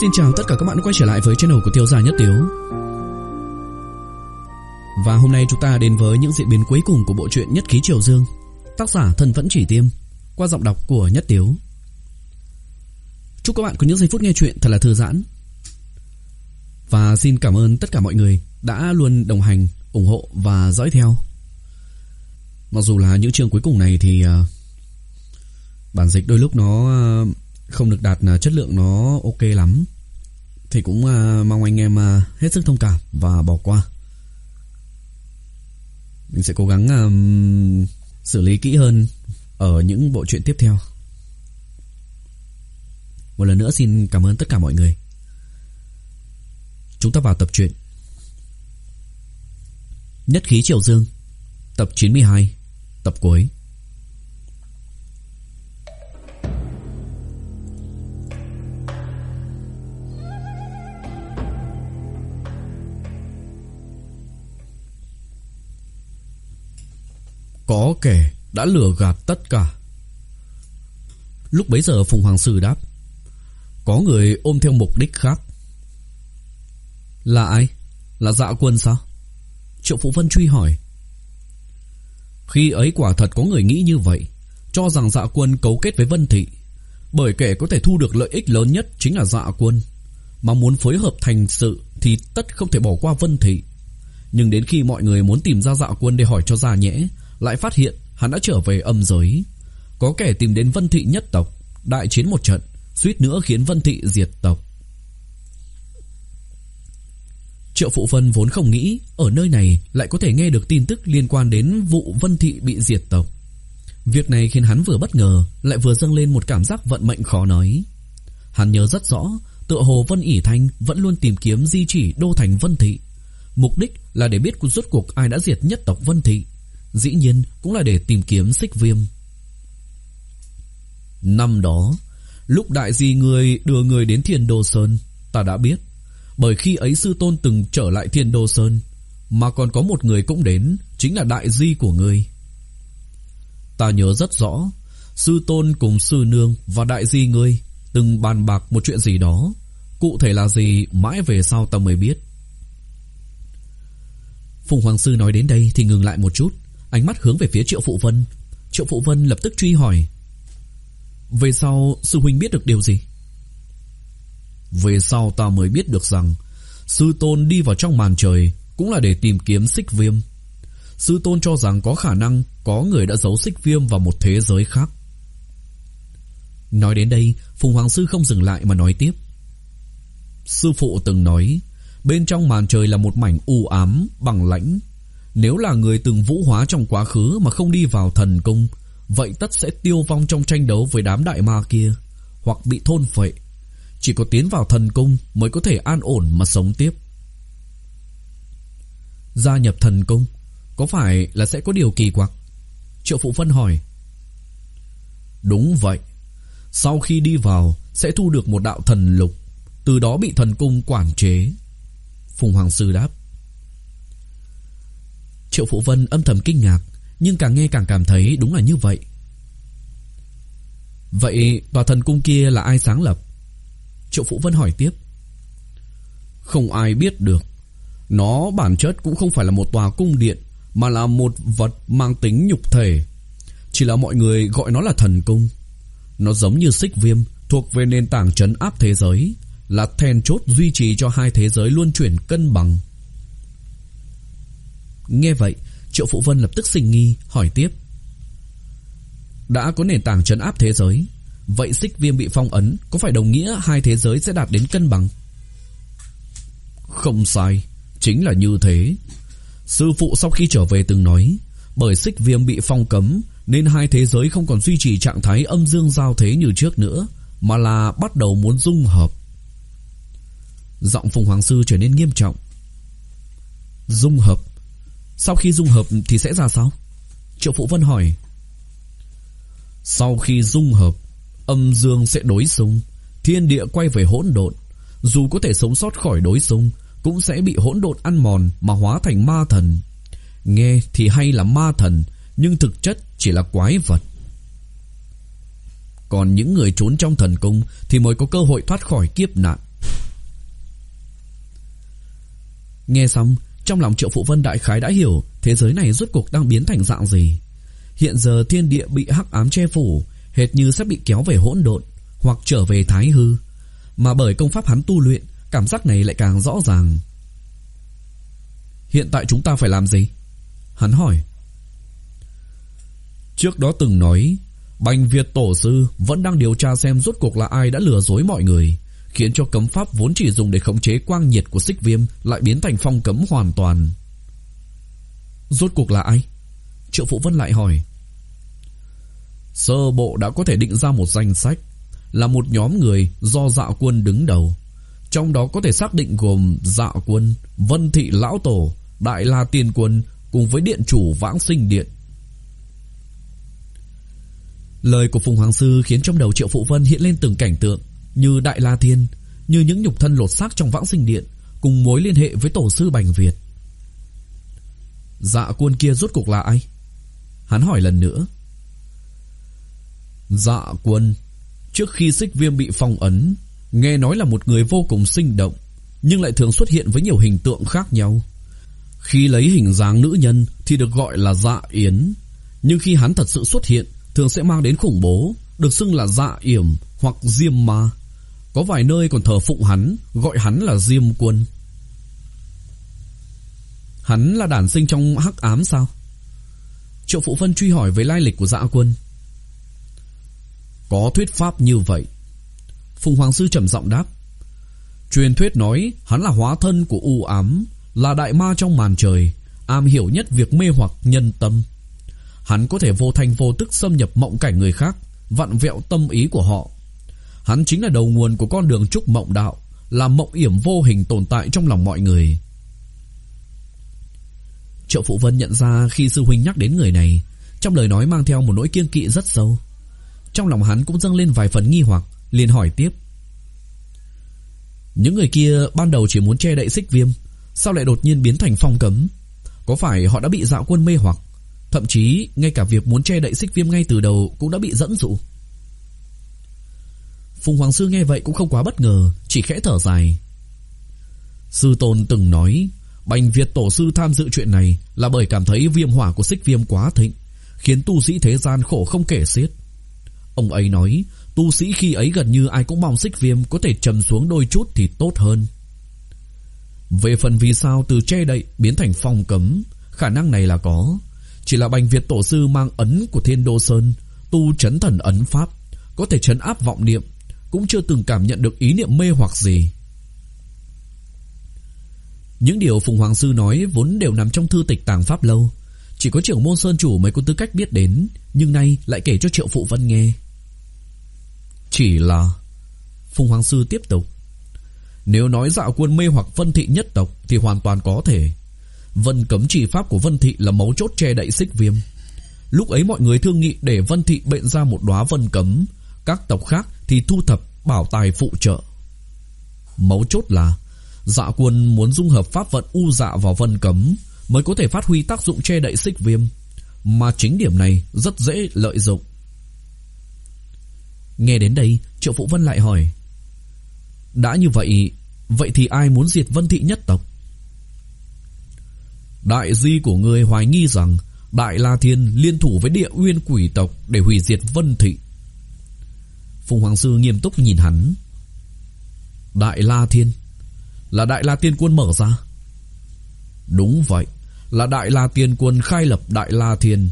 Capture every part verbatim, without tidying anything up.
Xin chào tất cả các bạn đã quay trở lại với channel của Tiêu Gia Nhất Tiếu. Và hôm nay chúng ta đến với những diễn biến cuối cùng của bộ truyện Nhất Khí Triều Dương, tác giả Thân Vẫn Chỉ Tiêm, qua giọng đọc của Nhất Tiếu. Chúc các bạn có những giây phút nghe truyện thật là thư giãn. Và xin cảm ơn tất cả mọi người đã luôn đồng hành, ủng hộ và dõi theo. Mặc dù là những chương cuối cùng này thì uh, bản dịch đôi lúc nó uh, không được đạt uh, chất lượng nó ok lắm, thì cũng uh, mong anh em uh, hết sức thông cảm và bỏ qua. Mình sẽ cố gắng uh, xử lý kỹ hơn ở những bộ truyện tiếp theo. Một lần nữa xin cảm ơn tất cả mọi người. Chúng ta vào tập truyện Nhất Khí Triều Dương, tập chín mươi hai, tập cuối. Có kẻ đã lừa gạt tất cả. Lúc bấy giờ Phùng Hoàng Sư đáp: có người ôm theo mục đích khác. Là ai? Là Dạ Quân sao? Triệu Phụ Vân truy hỏi. Khi ấy quả thật có người nghĩ như vậy, cho rằng Dạ Quân cấu kết với Vân Thị, bởi kẻ có thể thu được lợi ích lớn nhất chính là Dạ Quân, mà muốn phối hợp thành sự thì tất không thể bỏ qua Vân Thị. Nhưng đến khi mọi người muốn tìm ra Dạ Quân để hỏi cho ra nhẽ, lại phát hiện hắn đã trở về âm giới. Có kẻ tìm đến Vân Thị nhất tộc, đại chiến một trận, suýt nữa khiến Vân Thị diệt tộc. Triệu Phụ Vân vốn không nghĩ ở nơi này lại có thể nghe được tin tức liên quan đến vụ Vân Thị bị diệt tộc. Việc này khiến hắn vừa bất ngờ, lại vừa dâng lên một cảm giác vận mệnh khó nói. Hắn nhớ rất rõ, tựa hồ Vân ỉ Thanh vẫn luôn tìm kiếm di chỉ đô thành Vân Thị, mục đích là để biết rốt cuộc ai đã diệt nhất tộc Vân Thị, dĩ nhiên cũng là để tìm kiếm Xích Viêm. Năm đó, lúc đại di người đưa người đến Thiên Đô Sơn, ta đã biết, bởi khi ấy sư tôn từng trở lại Thiên Đô Sơn, mà còn có một người cũng đến, chính là đại di của người. Ta nhớ rất rõ, sư tôn cùng sư nương và đại di ngươi từng bàn bạc một chuyện gì đó, cụ thể là gì mãi về sau ta mới biết. Phùng Hoàng Sư nói đến đây thì ngừng lại một chút, ánh mắt hướng về phía Triệu Phụ Vân. Triệu Phụ Vân lập tức truy hỏi: về sau sư huynh biết được điều gì? Về sau ta mới biết được rằng sư tôn đi vào trong màn trời cũng là để tìm kiếm Xích Viêm. Sư tôn cho rằng có khả năng có người đã giấu Xích Viêm vào một thế giới khác. Nói đến đây, Phùng Hoàng Sư không dừng lại mà nói tiếp: sư phụ từng nói bên trong màn trời là một mảnh u ám, bằng lãnh. Nếu là người từng vũ hóa trong quá khứ mà không đi vào thần cung, vậy tất sẽ tiêu vong trong tranh đấu với đám đại ma kia, hoặc bị thôn phệ. Chỉ có tiến vào thần cung mới có thể an ổn mà sống tiếp. Gia nhập thần cung có phải là sẽ có điều kỳ quặc? Triệu Phụ Vân hỏi. Đúng vậy. Sau khi đi vào sẽ thu được một đạo thần lục, từ đó bị thần cung quản chế. Phùng Hoàng Sư đáp. Triệu Phụ Vân âm thầm kinh ngạc, nhưng càng nghe càng cảm thấy đúng là như vậy. Vậy tòa thần cung kia là ai sáng lập? Triệu Phụ Vân hỏi tiếp. Không ai biết được. Nó bản chất cũng không phải là một tòa cung điện, mà là một vật mang tính nhục thể. Chỉ là mọi người gọi nó là thần cung. Nó giống như Xích Viêm, thuộc về nền tảng trấn áp thế giới, là then chốt duy trì cho hai thế giới luân chuyển cân bằng. Nghe vậy, Triệu Phụ Vân lập tức sinh nghi, hỏi tiếp. Đã có nền tảng trấn áp thế giới, vậy Xích Viêm bị phong ấn có phải đồng nghĩa hai thế giới sẽ đạt đến cân bằng? Không sai, chính là như thế. Sư phụ sau khi trở về từng nói, bởi Xích Viêm bị phong cấm nên hai thế giới không còn duy trì trạng thái âm dương giao thế như trước nữa, mà là bắt đầu muốn dung hợp. Giọng Phùng Hoàng Sư trở nên nghiêm trọng. Dung hợp? Sau khi dung hợp thì sẽ ra sao? Triệu Phụ Vân hỏi. Sau khi dung hợp, âm dương sẽ đối xung, thiên địa quay về hỗn độn. Dù có thể sống sót khỏi đối xung, cũng sẽ bị hỗn độn ăn mòn mà hóa thành ma thần. Nghe thì hay là ma thần, nhưng thực chất chỉ là quái vật. Còn những người trốn trong thần cung thì mới có cơ hội thoát khỏi kiếp nạn. Nghe xong, trong lòng Triệu Phụ Vân đại khái đã hiểu thế giới này rốt cuộc đang biến thành dạng gì. Hiện giờ thiên địa bị hắc ám che phủ, hệt như sắp bị kéo về hỗn độn hoặc trở về thái hư. Mà bởi công pháp hắn tu luyện, cảm giác này lại càng rõ ràng. Hiện tại chúng ta phải làm gì? Hắn hỏi. Trước đó từng nói, Bành Việt tổ sư vẫn đang điều tra xem rốt cuộc là ai đã lừa dối mọi người, khiến cho cấm pháp vốn chỉ dùng để khống chế quang nhiệt của xích viêm lại biến thành phong cấm hoàn toàn. Rốt cuộc là ai? Triệu Phụ Vân lại hỏi. Sơ bộ đã có thể định ra một danh sách, là một nhóm người do Dạ Quân đứng đầu. Trong đó có thể xác định gồm Dạ Quân, Vân Thị Lão Tổ, Đại La Tiên Quân cùng với điện chủ Vãng Sinh Điện. Lời của Phùng Hoàng Sư khiến trong đầu Triệu Phụ Vân hiện lên từng cảnh tượng, như Đại La Thiên, như những nhục thân lột xác trong Vãng Sinh Điện, cùng mối liên hệ với tổ sư Bành Việt. Dạ Quân kia rốt cuộc là ai? Hắn hỏi lần nữa. Dạ Quân, trước khi xích viêm bị phong ấn, nghe nói là một người vô cùng sinh động, nhưng lại thường xuất hiện với nhiều hình tượng khác nhau. Khi lấy hình dáng nữ nhân thì được gọi là Dạ Yến, nhưng khi hắn thật sự xuất hiện thường sẽ mang đến khủng bố, được xưng là Dạ Yểm hoặc Diêm Ma. Có vài nơi còn thờ phụng hắn, gọi hắn là Diêm Quân. Hắn là đản sinh trong hắc ám sao? Triệu Phụ Vân truy hỏi về lai lịch của Dạ Quân. Có thuyết pháp như vậy. Phùng Hoàng Sư trầm giọng đáp. Truyền thuyết nói hắn là hóa thân của u ám, là đại ma trong màn trời, am hiểu nhất việc mê hoặc nhân tâm. Hắn có thể vô thành vô tức xâm nhập mộng cảnh người khác, vặn vẹo tâm ý của họ. Hắn chính là đầu nguồn của con đường trúc mộng đạo, là mộng yểm vô hình tồn tại trong lòng mọi người. Triệu Phụ Vân nhận ra khi sư huynh nhắc đến người này, trong lời nói mang theo một nỗi kiêng kỵ rất sâu. Trong lòng hắn cũng dâng lên vài phần nghi hoặc, liền hỏi tiếp. Những người kia ban đầu chỉ muốn che đậy xích viêm, sao lại đột nhiên biến thành phong cấm? Có phải họ đã bị Dạ Quân mê hoặc, thậm chí ngay cả việc muốn che đậy xích viêm ngay từ đầu cũng đã bị dẫn dụ? Phùng Hoàng Sư nghe vậy cũng không quá bất ngờ, chỉ khẽ thở dài. Sư tôn từng nói Bành Việt tổ sư tham dự chuyện này là bởi cảm thấy viêm hỏa của xích viêm quá thịnh, khiến tu sĩ thế gian khổ không kể xiết. Ông ấy nói tu sĩ khi ấy gần như ai cũng mong xích viêm có thể trầm xuống đôi chút thì tốt hơn. Về phần vì sao từ che đậy biến thành phong cấm, khả năng này là có. Chỉ là Bành Việt tổ sư mang ấn của Thiên Đô Sơn, tu trấn thần ấn pháp, có thể trấn áp vọng niệm, cũng chưa từng cảm nhận được ý niệm mê hoặc gì. Những điều Phùng Hoàng Sư nói vốn đều nằm trong thư tịch tàng pháp lâu, chỉ có trưởng môn sơn chủ mới có tư cách biết đến, nhưng nay lại kể cho Triệu Phụ Vân nghe. Chỉ là Phùng Hoàng Sư tiếp tục. Nếu nói Dạ Quân mê hoặc Vân Thị nhất tộc thì hoàn toàn có thể. Vân cấm chỉ pháp của Vân Thị là mấu chốt che đậy xích viêm. Lúc ấy mọi người thương nghị để Vân Thị bệnh ra một đóa vân cấm, các tộc khác thì thu thập bảo tài phụ trợ. Mấu chốt là Dạ Quân muốn dung hợp pháp vận u dạ vào vân cấm mới có thể phát huy tác dụng che đậy xích viêm, mà chính điểm này rất dễ lợi dụng. Nghe đến đây, Triệu Phụ Vân lại hỏi. Đã như vậy, vậy thì ai muốn diệt Vân Thị nhất tộc? Đại di của ngươi hoài nghi rằng Đại La Thiên liên thủ với Địa Uyên quỷ tộc để hủy diệt Vân Thị. Phùng Hoàng Sư nghiêm túc nhìn hắn. Đại La Thiên là Đại La Tiên Quân mở ra? Đúng vậy, là Đại La Tiên Quân khai lập Đại La Thiên.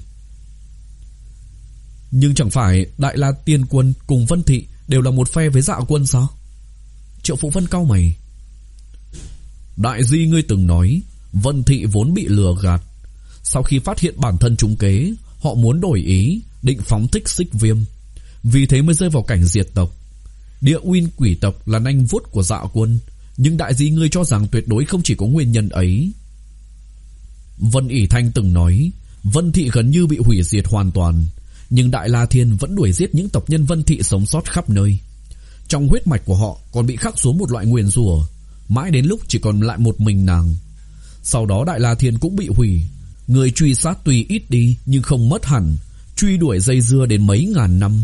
Nhưng chẳng phải Đại La Tiên Quân cùng Vân Thị đều là một phe với Dạ Quân sao? Triệu Phụ Vân cau mày. Đại di ngươi từng nói Vân Thị vốn bị lừa gạt, sau khi phát hiện bản thân trúng kế, họ muốn đổi ý, định phóng thích xích viêm, vì thế mới rơi vào cảnh diệt tộc. Địa Uyên quỷ tộc là nanh vuốt của Dạ Quân, nhưng đại di ngươi cho rằng tuyệt đối không chỉ có nguyên nhân ấy. Vân ỷ Thanh từng nói Vân Thị gần như bị hủy diệt hoàn toàn, nhưng Đại La Thiên vẫn đuổi giết những tộc nhân Vân Thị sống sót khắp nơi. Trong huyết mạch của họ còn bị khắc xuống một loại nguyền rủa, mãi đến lúc chỉ còn lại một mình nàng. Sau đó Đại La Thiên cũng bị hủy. Người truy sát tuy ít đi nhưng không mất hẳn, truy đuổi dây dưa đến mấy ngàn năm.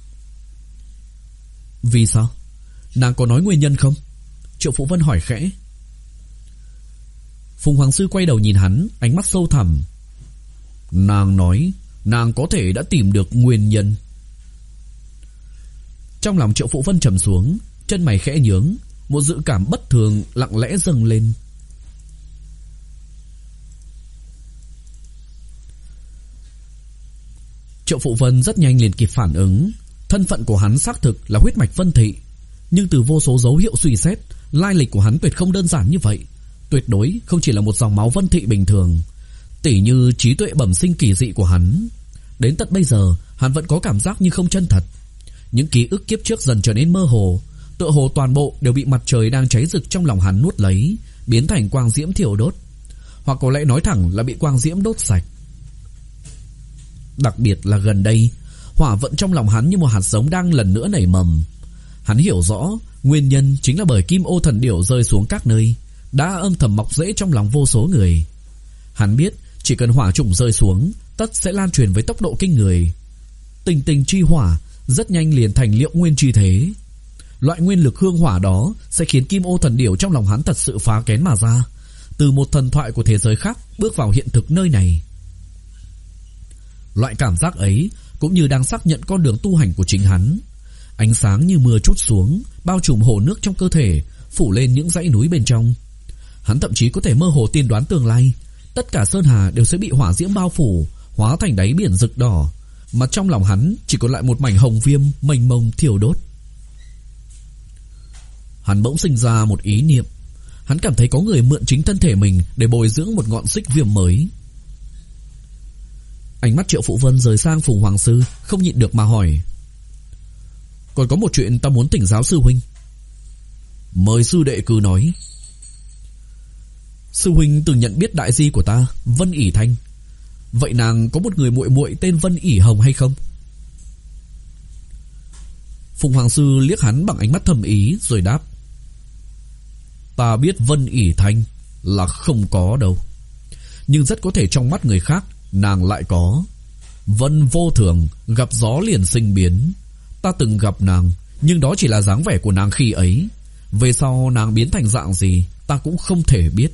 Vì sao? Nàng có nói nguyên nhân không? Triệu Phụ Vân hỏi khẽ. Phùng Hoàng Sư quay đầu nhìn hắn, ánh mắt sâu thẳm. Nàng nói nàng có thể đã tìm được nguyên nhân. Trong lòng Triệu Phụ Vân trầm xuống, chân mày khẽ nhướng, một dự cảm bất thường lặng lẽ dâng lên. Triệu Phụ Vân rất nhanh liền kịp phản ứng. Thân phận của hắn xác thực là huyết mạch Vân Thị, nhưng từ vô số dấu hiệu suy xét, lai lịch của hắn tuyệt không đơn giản như vậy. Tuyệt đối không chỉ là một dòng máu Vân Thị bình thường. Tỉ như trí tuệ bẩm sinh kỳ dị của hắn, đến tận bây giờ hắn vẫn có cảm giác như không chân thật. Những ký ức kiếp trước dần trở nên mơ hồ, tựa hồ toàn bộ đều bị mặt trời đang cháy rực trong lòng hắn nuốt lấy, biến thành quang diễm thiêu đốt, hoặc có lẽ nói thẳng là bị quang diễm đốt sạch. Đặc biệt là gần đây, hỏa vận trong lòng hắn như một hạt giống đang lần nữa nảy mầm. Hắn hiểu rõ nguyên nhân chính là bởi kim ô thần điểu rơi xuống các nơi, đã âm thầm mọc rễ trong lòng vô số người. Hắn biết chỉ cần hỏa chủng rơi xuống, tất sẽ lan truyền với tốc độ kinh người. Tình tình chi hỏa rất nhanh liền thành liệu nguyên chi thế. Loại nguyên lực hương hỏa đó sẽ khiến kim ô thần điểu trong lòng hắn thật sự phá kén mà ra, từ một thần thoại của thế giới khác bước vào hiện thực nơi này. Loại cảm giác ấy cũng như đang xác nhận con đường tu hành của chính hắn. Ánh sáng như mưa trút xuống, bao trùm hồ nước trong cơ thể, phủ lên những dãy núi bên trong. Hắn thậm chí có thể mơ hồ tiên đoán tương lai, tất cả sơn hà đều sẽ bị hỏa diễm bao phủ, hóa thành đáy biển rực đỏ, mà trong lòng hắn chỉ còn lại một mảnh hồng viêm mênh mông thiêu đốt. Hắn bỗng sinh ra một ý niệm. Hắn cảm thấy có người mượn chính thân thể mình để bồi dưỡng một ngọn xích viêm mới. Ánh mắt Triệu Phụ Vân rời sang Phùng Hoàng Sư, không nhịn được mà hỏi: còn có một chuyện ta muốn thỉnh giáo sư huynh. Mời sư đệ cứ nói. Sư huynh từng nhận biết đại di của ta, Vân ỉ Thanh. Vậy nàng có một người muội muội tên Vân ỉ Hồng hay không? Phùng Hoàng Sư liếc hắn bằng ánh mắt thầm ý rồi đáp: ta biết Vân ỉ Thanh là không có đâu, nhưng rất có thể trong mắt người khác nàng lại có. Vân vô thường, gặp gió liền sinh biến. Ta từng gặp nàng, nhưng đó chỉ là dáng vẻ của nàng khi ấy. Về sau nàng biến thành dạng gì ta cũng không thể biết.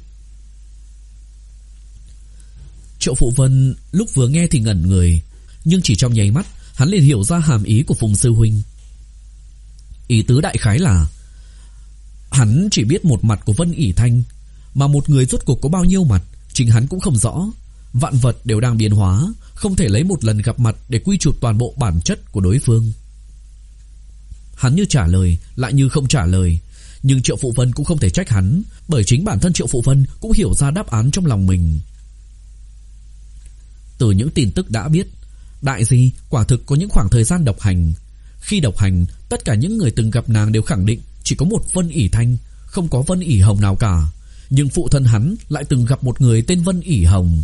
Triệu Phụ Vân lúc vừa nghe thì ngẩn người, nhưng chỉ trong nháy mắt hắn liền hiểu ra hàm ý của Phùng sư huynh. Ý tứ đại khái là hắn chỉ biết một mặt của Vân ỉ Thanh, mà một người rốt cuộc có bao nhiêu mặt chính hắn cũng không rõ. Vạn vật đều đang biến hóa, không thể lấy một lần gặp mặt để quy chụp toàn bộ bản chất của đối phương. Hắn như trả lời lại như không trả lời, nhưng Triệu Phụ Vân cũng không thể trách hắn, bởi chính bản thân Triệu Phụ Vân cũng hiểu ra đáp án trong lòng mình. Từ những tin tức đã biết, đại di quả thực có những khoảng thời gian độc hành. Khi độc hành, tất cả những người từng gặp nàng đều khẳng định chỉ có một Vân ỉ Thanh, không có Vân ỉ Hồng nào cả. Nhưng phụ thân hắn lại từng gặp một người tên Vân ỉ Hồng.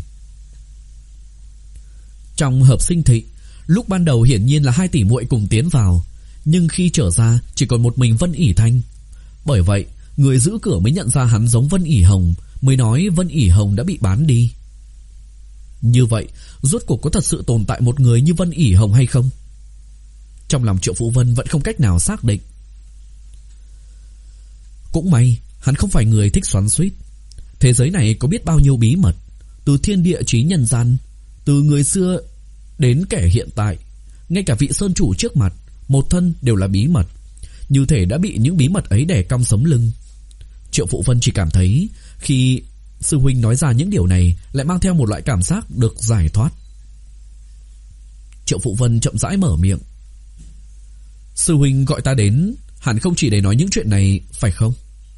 Trong hợp sinh thị, lúc ban đầu hiển nhiên là hai tỷ muội cùng tiến vào, nhưng khi trở ra chỉ còn một mình Vân ỉ Thanh. Bởi vậy người giữ cửa mới nhận ra hắn giống Vân ỉ Hồng, mới nói Vân ỉ Hồng đã bị bán đi. Như vậy rốt cuộc có thật sự tồn tại một người như Vân ỉ Hồng hay không? Trong lòng Triệu Phụ Vân vẫn không cách nào xác định. Cũng may hắn không phải người thích xoắn xuýt. Thế giới này có biết bao nhiêu bí mật, từ thiên địa chí nhân gian, từ người xưa đến kẻ hiện tại, ngay cả vị sơn chủ trước mặt, một thân đều là bí mật, như thể đã bị những bí mật ấy đè cong sống lưng. Triệu Phụ Vân chỉ cảm thấy khi sư huynh nói ra những điều này lại mang theo một loại cảm giác được giải thoát. Triệu Phụ Vân chậm rãi mở miệng: sư huynh gọi ta đến hẳn không chỉ để nói những chuyện này, phải không?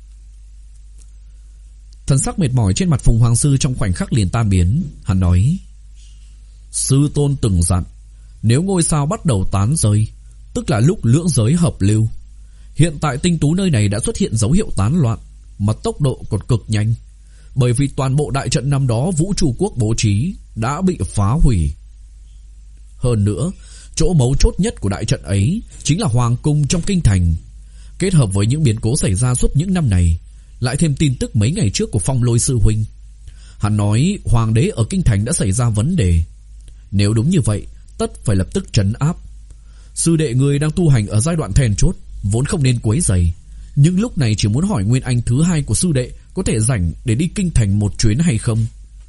Thần sắc mệt mỏi trên mặt Phùng Hoàng Sư trong khoảnh khắc liền tan biến. Hắn nói: sư tôn từng dặn, nếu ngôi sao bắt đầu tán rơi, tức là lúc lưỡng giới hợp lưu. Hiện tại tinh tú nơi này đã xuất hiện dấu hiệu tán loạn, mà tốc độ còn cực nhanh, bởi vì toàn bộ đại trận năm đó Vũ Trụ Quốc bố trí đã bị phá hủy. Hơn nữa, chỗ mấu chốt nhất của đại trận ấy chính là hoàng cung trong kinh thành. Kết hợp với những biến cố xảy ra suốt những năm này, lại thêm tin tức mấy ngày trước của Phong Lôi sư huynh, hắn nói hoàng đế ở kinh thành đã xảy ra vấn đề. Nếu đúng như vậy, tất phải lập tức trấn áp. Sư đệ người đang tu hành ở giai đoạn then chốt, vốn không nên quấy rầy, nhưng lúc này chỉ muốn hỏi nguyên anh thứ hai của sư đệ có thể rảnh để đi kinh thành một chuyến hay không.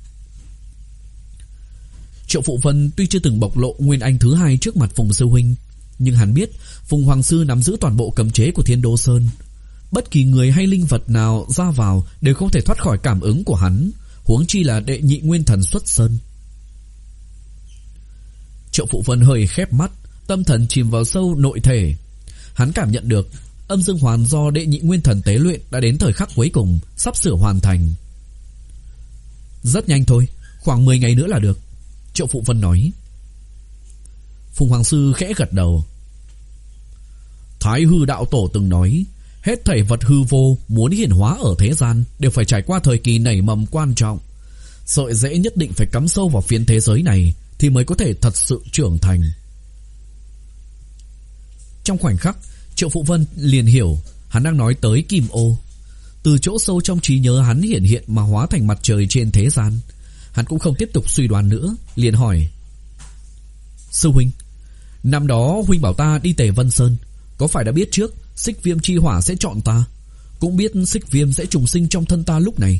Triệu Phụ Vân tuy chưa từng bộc lộ nguyên anh thứ hai trước mặt Phùng sư huynh, nhưng hắn biết Phùng Hoàng sư nắm giữ toàn bộ cấm chế của Thiên Đô Sơn. Bất kỳ người hay linh vật nào ra vào đều không thể thoát khỏi cảm ứng của hắn, huống chi là đệ nhị nguyên thần xuất sơn. Triệu Phụ Vân hơi khép mắt, tâm thần chìm vào sâu nội thể. Hắn cảm nhận được âm dương hoàn do đệ nhị nguyên thần tế luyện đã đến thời khắc cuối cùng, sắp sửa hoàn thành. Rất nhanh thôi, khoảng mười ngày nữa là được, Triệu Phụ Vân nói. Phùng Hoàng sư khẽ gật đầu. Thái hư đạo tổ từng nói, hết thảy vật hư vô muốn hiển hóa ở thế gian đều phải trải qua thời kỳ nảy mầm quan trọng. Sợi rễ nhất định phải cắm sâu vào phiến thế giới này thì mới có thể thật sự trưởng thành. Trong khoảnh khắc, Triệu Phụ Vân liền hiểu hắn đang nói tới Kim Ô. Từ chỗ sâu trong trí nhớ hắn hiện hiện mà hóa thành mặt trời trên thế gian. Hắn cũng không tiếp tục suy đoán nữa, liền hỏi: Sư huynh, năm đó huynh bảo ta đi Tề Vân Sơn, có phải đã biết trước xích viêm chi hỏa sẽ chọn ta, cũng biết xích viêm sẽ trùng sinh trong thân ta lúc này?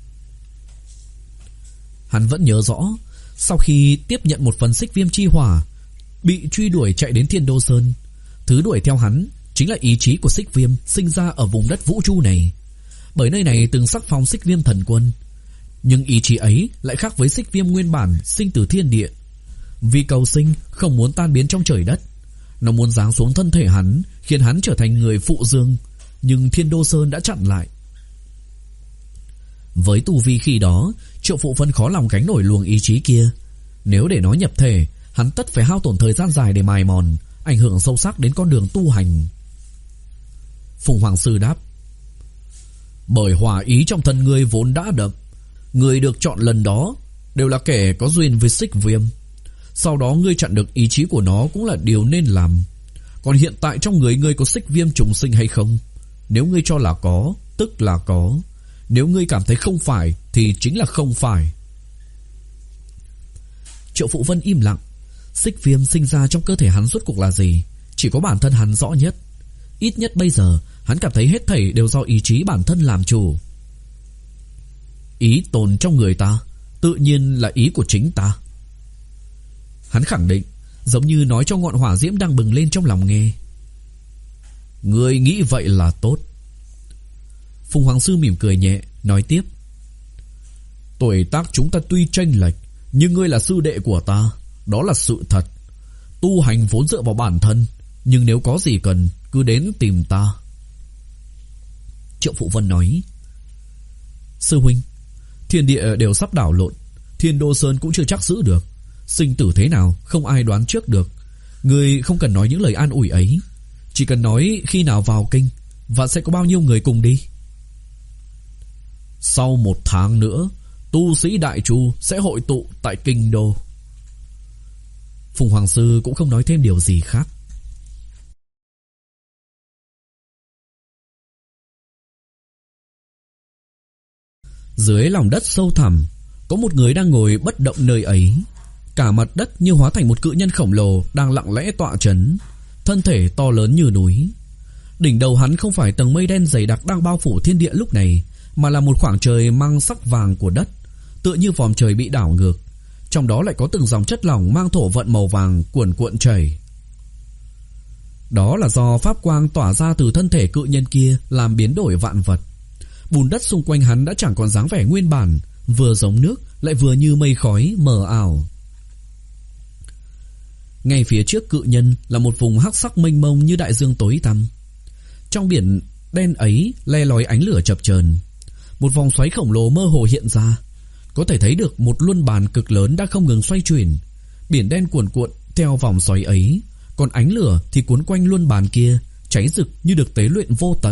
Hắn vẫn nhớ rõ, sau khi tiếp nhận một phần xích viêm chi hỏa, bị truy đuổi chạy đến Thiên Đô Sơn, thứ đuổi theo hắn chính là ý chí của xích viêm sinh ra ở vùng đất vũ trụ này. Bởi nơi này từng sắc phong xích viêm thần quân, nhưng ý chí ấy lại khác với xích viêm nguyên bản sinh từ thiên địa. Vì cầu sinh không muốn tan biến trong trời đất, nó muốn giáng xuống thân thể hắn, khiến hắn trở thành người phụ dương, nhưng Thiên Đô Sơn đã chặn lại. Với tu vi khi đó, Triệu Phụ Vân khó lòng gánh nổi luồng ý chí kia. Nếu để nó nhập thể, hắn tất phải hao tổn thời gian dài để mài mòn, ảnh hưởng sâu sắc đến con đường tu hành. Phùng Hoàng sư đáp: Bởi hỏa ý trong thân ngươi vốn đã đậm, người được chọn lần đó đều là kẻ có duyên với xích viêm. Sau đó ngươi chặn được ý chí của nó cũng là điều nên làm. Còn hiện tại trong người ngươi có xích viêm trùng sinh hay không? Nếu ngươi cho là có, tức là có. Nếu ngươi cảm thấy không phải, thì chính là không phải. Triệu Phụ Vân im lặng. Xích viêm sinh ra trong cơ thể hắn rốt cuộc là gì, chỉ có bản thân hắn rõ nhất. Ít nhất bây giờ hắn cảm thấy hết thảy đều do ý chí bản thân làm chủ. Ý tồn trong người ta tự nhiên là ý của chính ta, hắn khẳng định, giống như nói cho ngọn hỏa diễm đang bừng lên trong lòng nghe. Ngươi nghĩ vậy là tốt. Phùng Hoàng sư mỉm cười nhẹ, nói tiếp: Tuổi tác chúng ta tuy chênh lệch, nhưng ngươi là sư đệ của ta, đó là sự thật. Tu hành vốn dựa vào bản thân, nhưng nếu có gì cần, cứ đến tìm ta. Triệu Phụ Vân nói: Sư huynh, thiên địa đều sắp đảo lộn, Thiên Đô Sơn cũng chưa chắc giữ được. Sinh tử thế nào không ai đoán trước được. Ngươi không cần nói những lời an ủi ấy, chỉ cần nói khi nào vào kinh và sẽ có bao nhiêu người cùng đi. Sau một tháng nữa, tu sĩ Đại Chu sẽ hội tụ tại kinh đô. Phùng Hoàng sư cũng không nói thêm điều gì khác. Dưới lòng đất sâu thẳm, có một người đang ngồi bất động nơi ấy. Cả mặt đất như hóa thành một cự nhân khổng lồ đang lặng lẽ tọa trấn, thân thể to lớn như núi. Đỉnh đầu hắn không phải tầng mây đen dày đặc đang bao phủ thiên địa lúc này, mà là một khoảng trời mang sắc vàng của đất, tựa như vòm trời bị đảo ngược. Trong đó lại có từng dòng chất lỏng mang thổ vận màu vàng cuồn cuộn chảy. Đó là do pháp quang tỏa ra từ thân thể cự nhân kia làm biến đổi vạn vật. Bùn đất xung quanh hắn đã chẳng còn dáng vẻ nguyên bản, vừa giống nước lại vừa như mây khói mờ ảo. Ngay phía trước cự nhân là một vùng hắc sắc mênh mông như đại dương tối tăm. Trong biển đen ấy le lói ánh lửa chập chờn. Một vòng xoáy khổng lồ mơ hồ hiện ra, có thể thấy được một luân bàn cực lớn đã không ngừng xoay chuyển. Biển đen cuồn cuộn theo vòng xoáy ấy, còn ánh lửa thì cuốn quanh luân bàn kia, cháy rực như được tế luyện vô tận.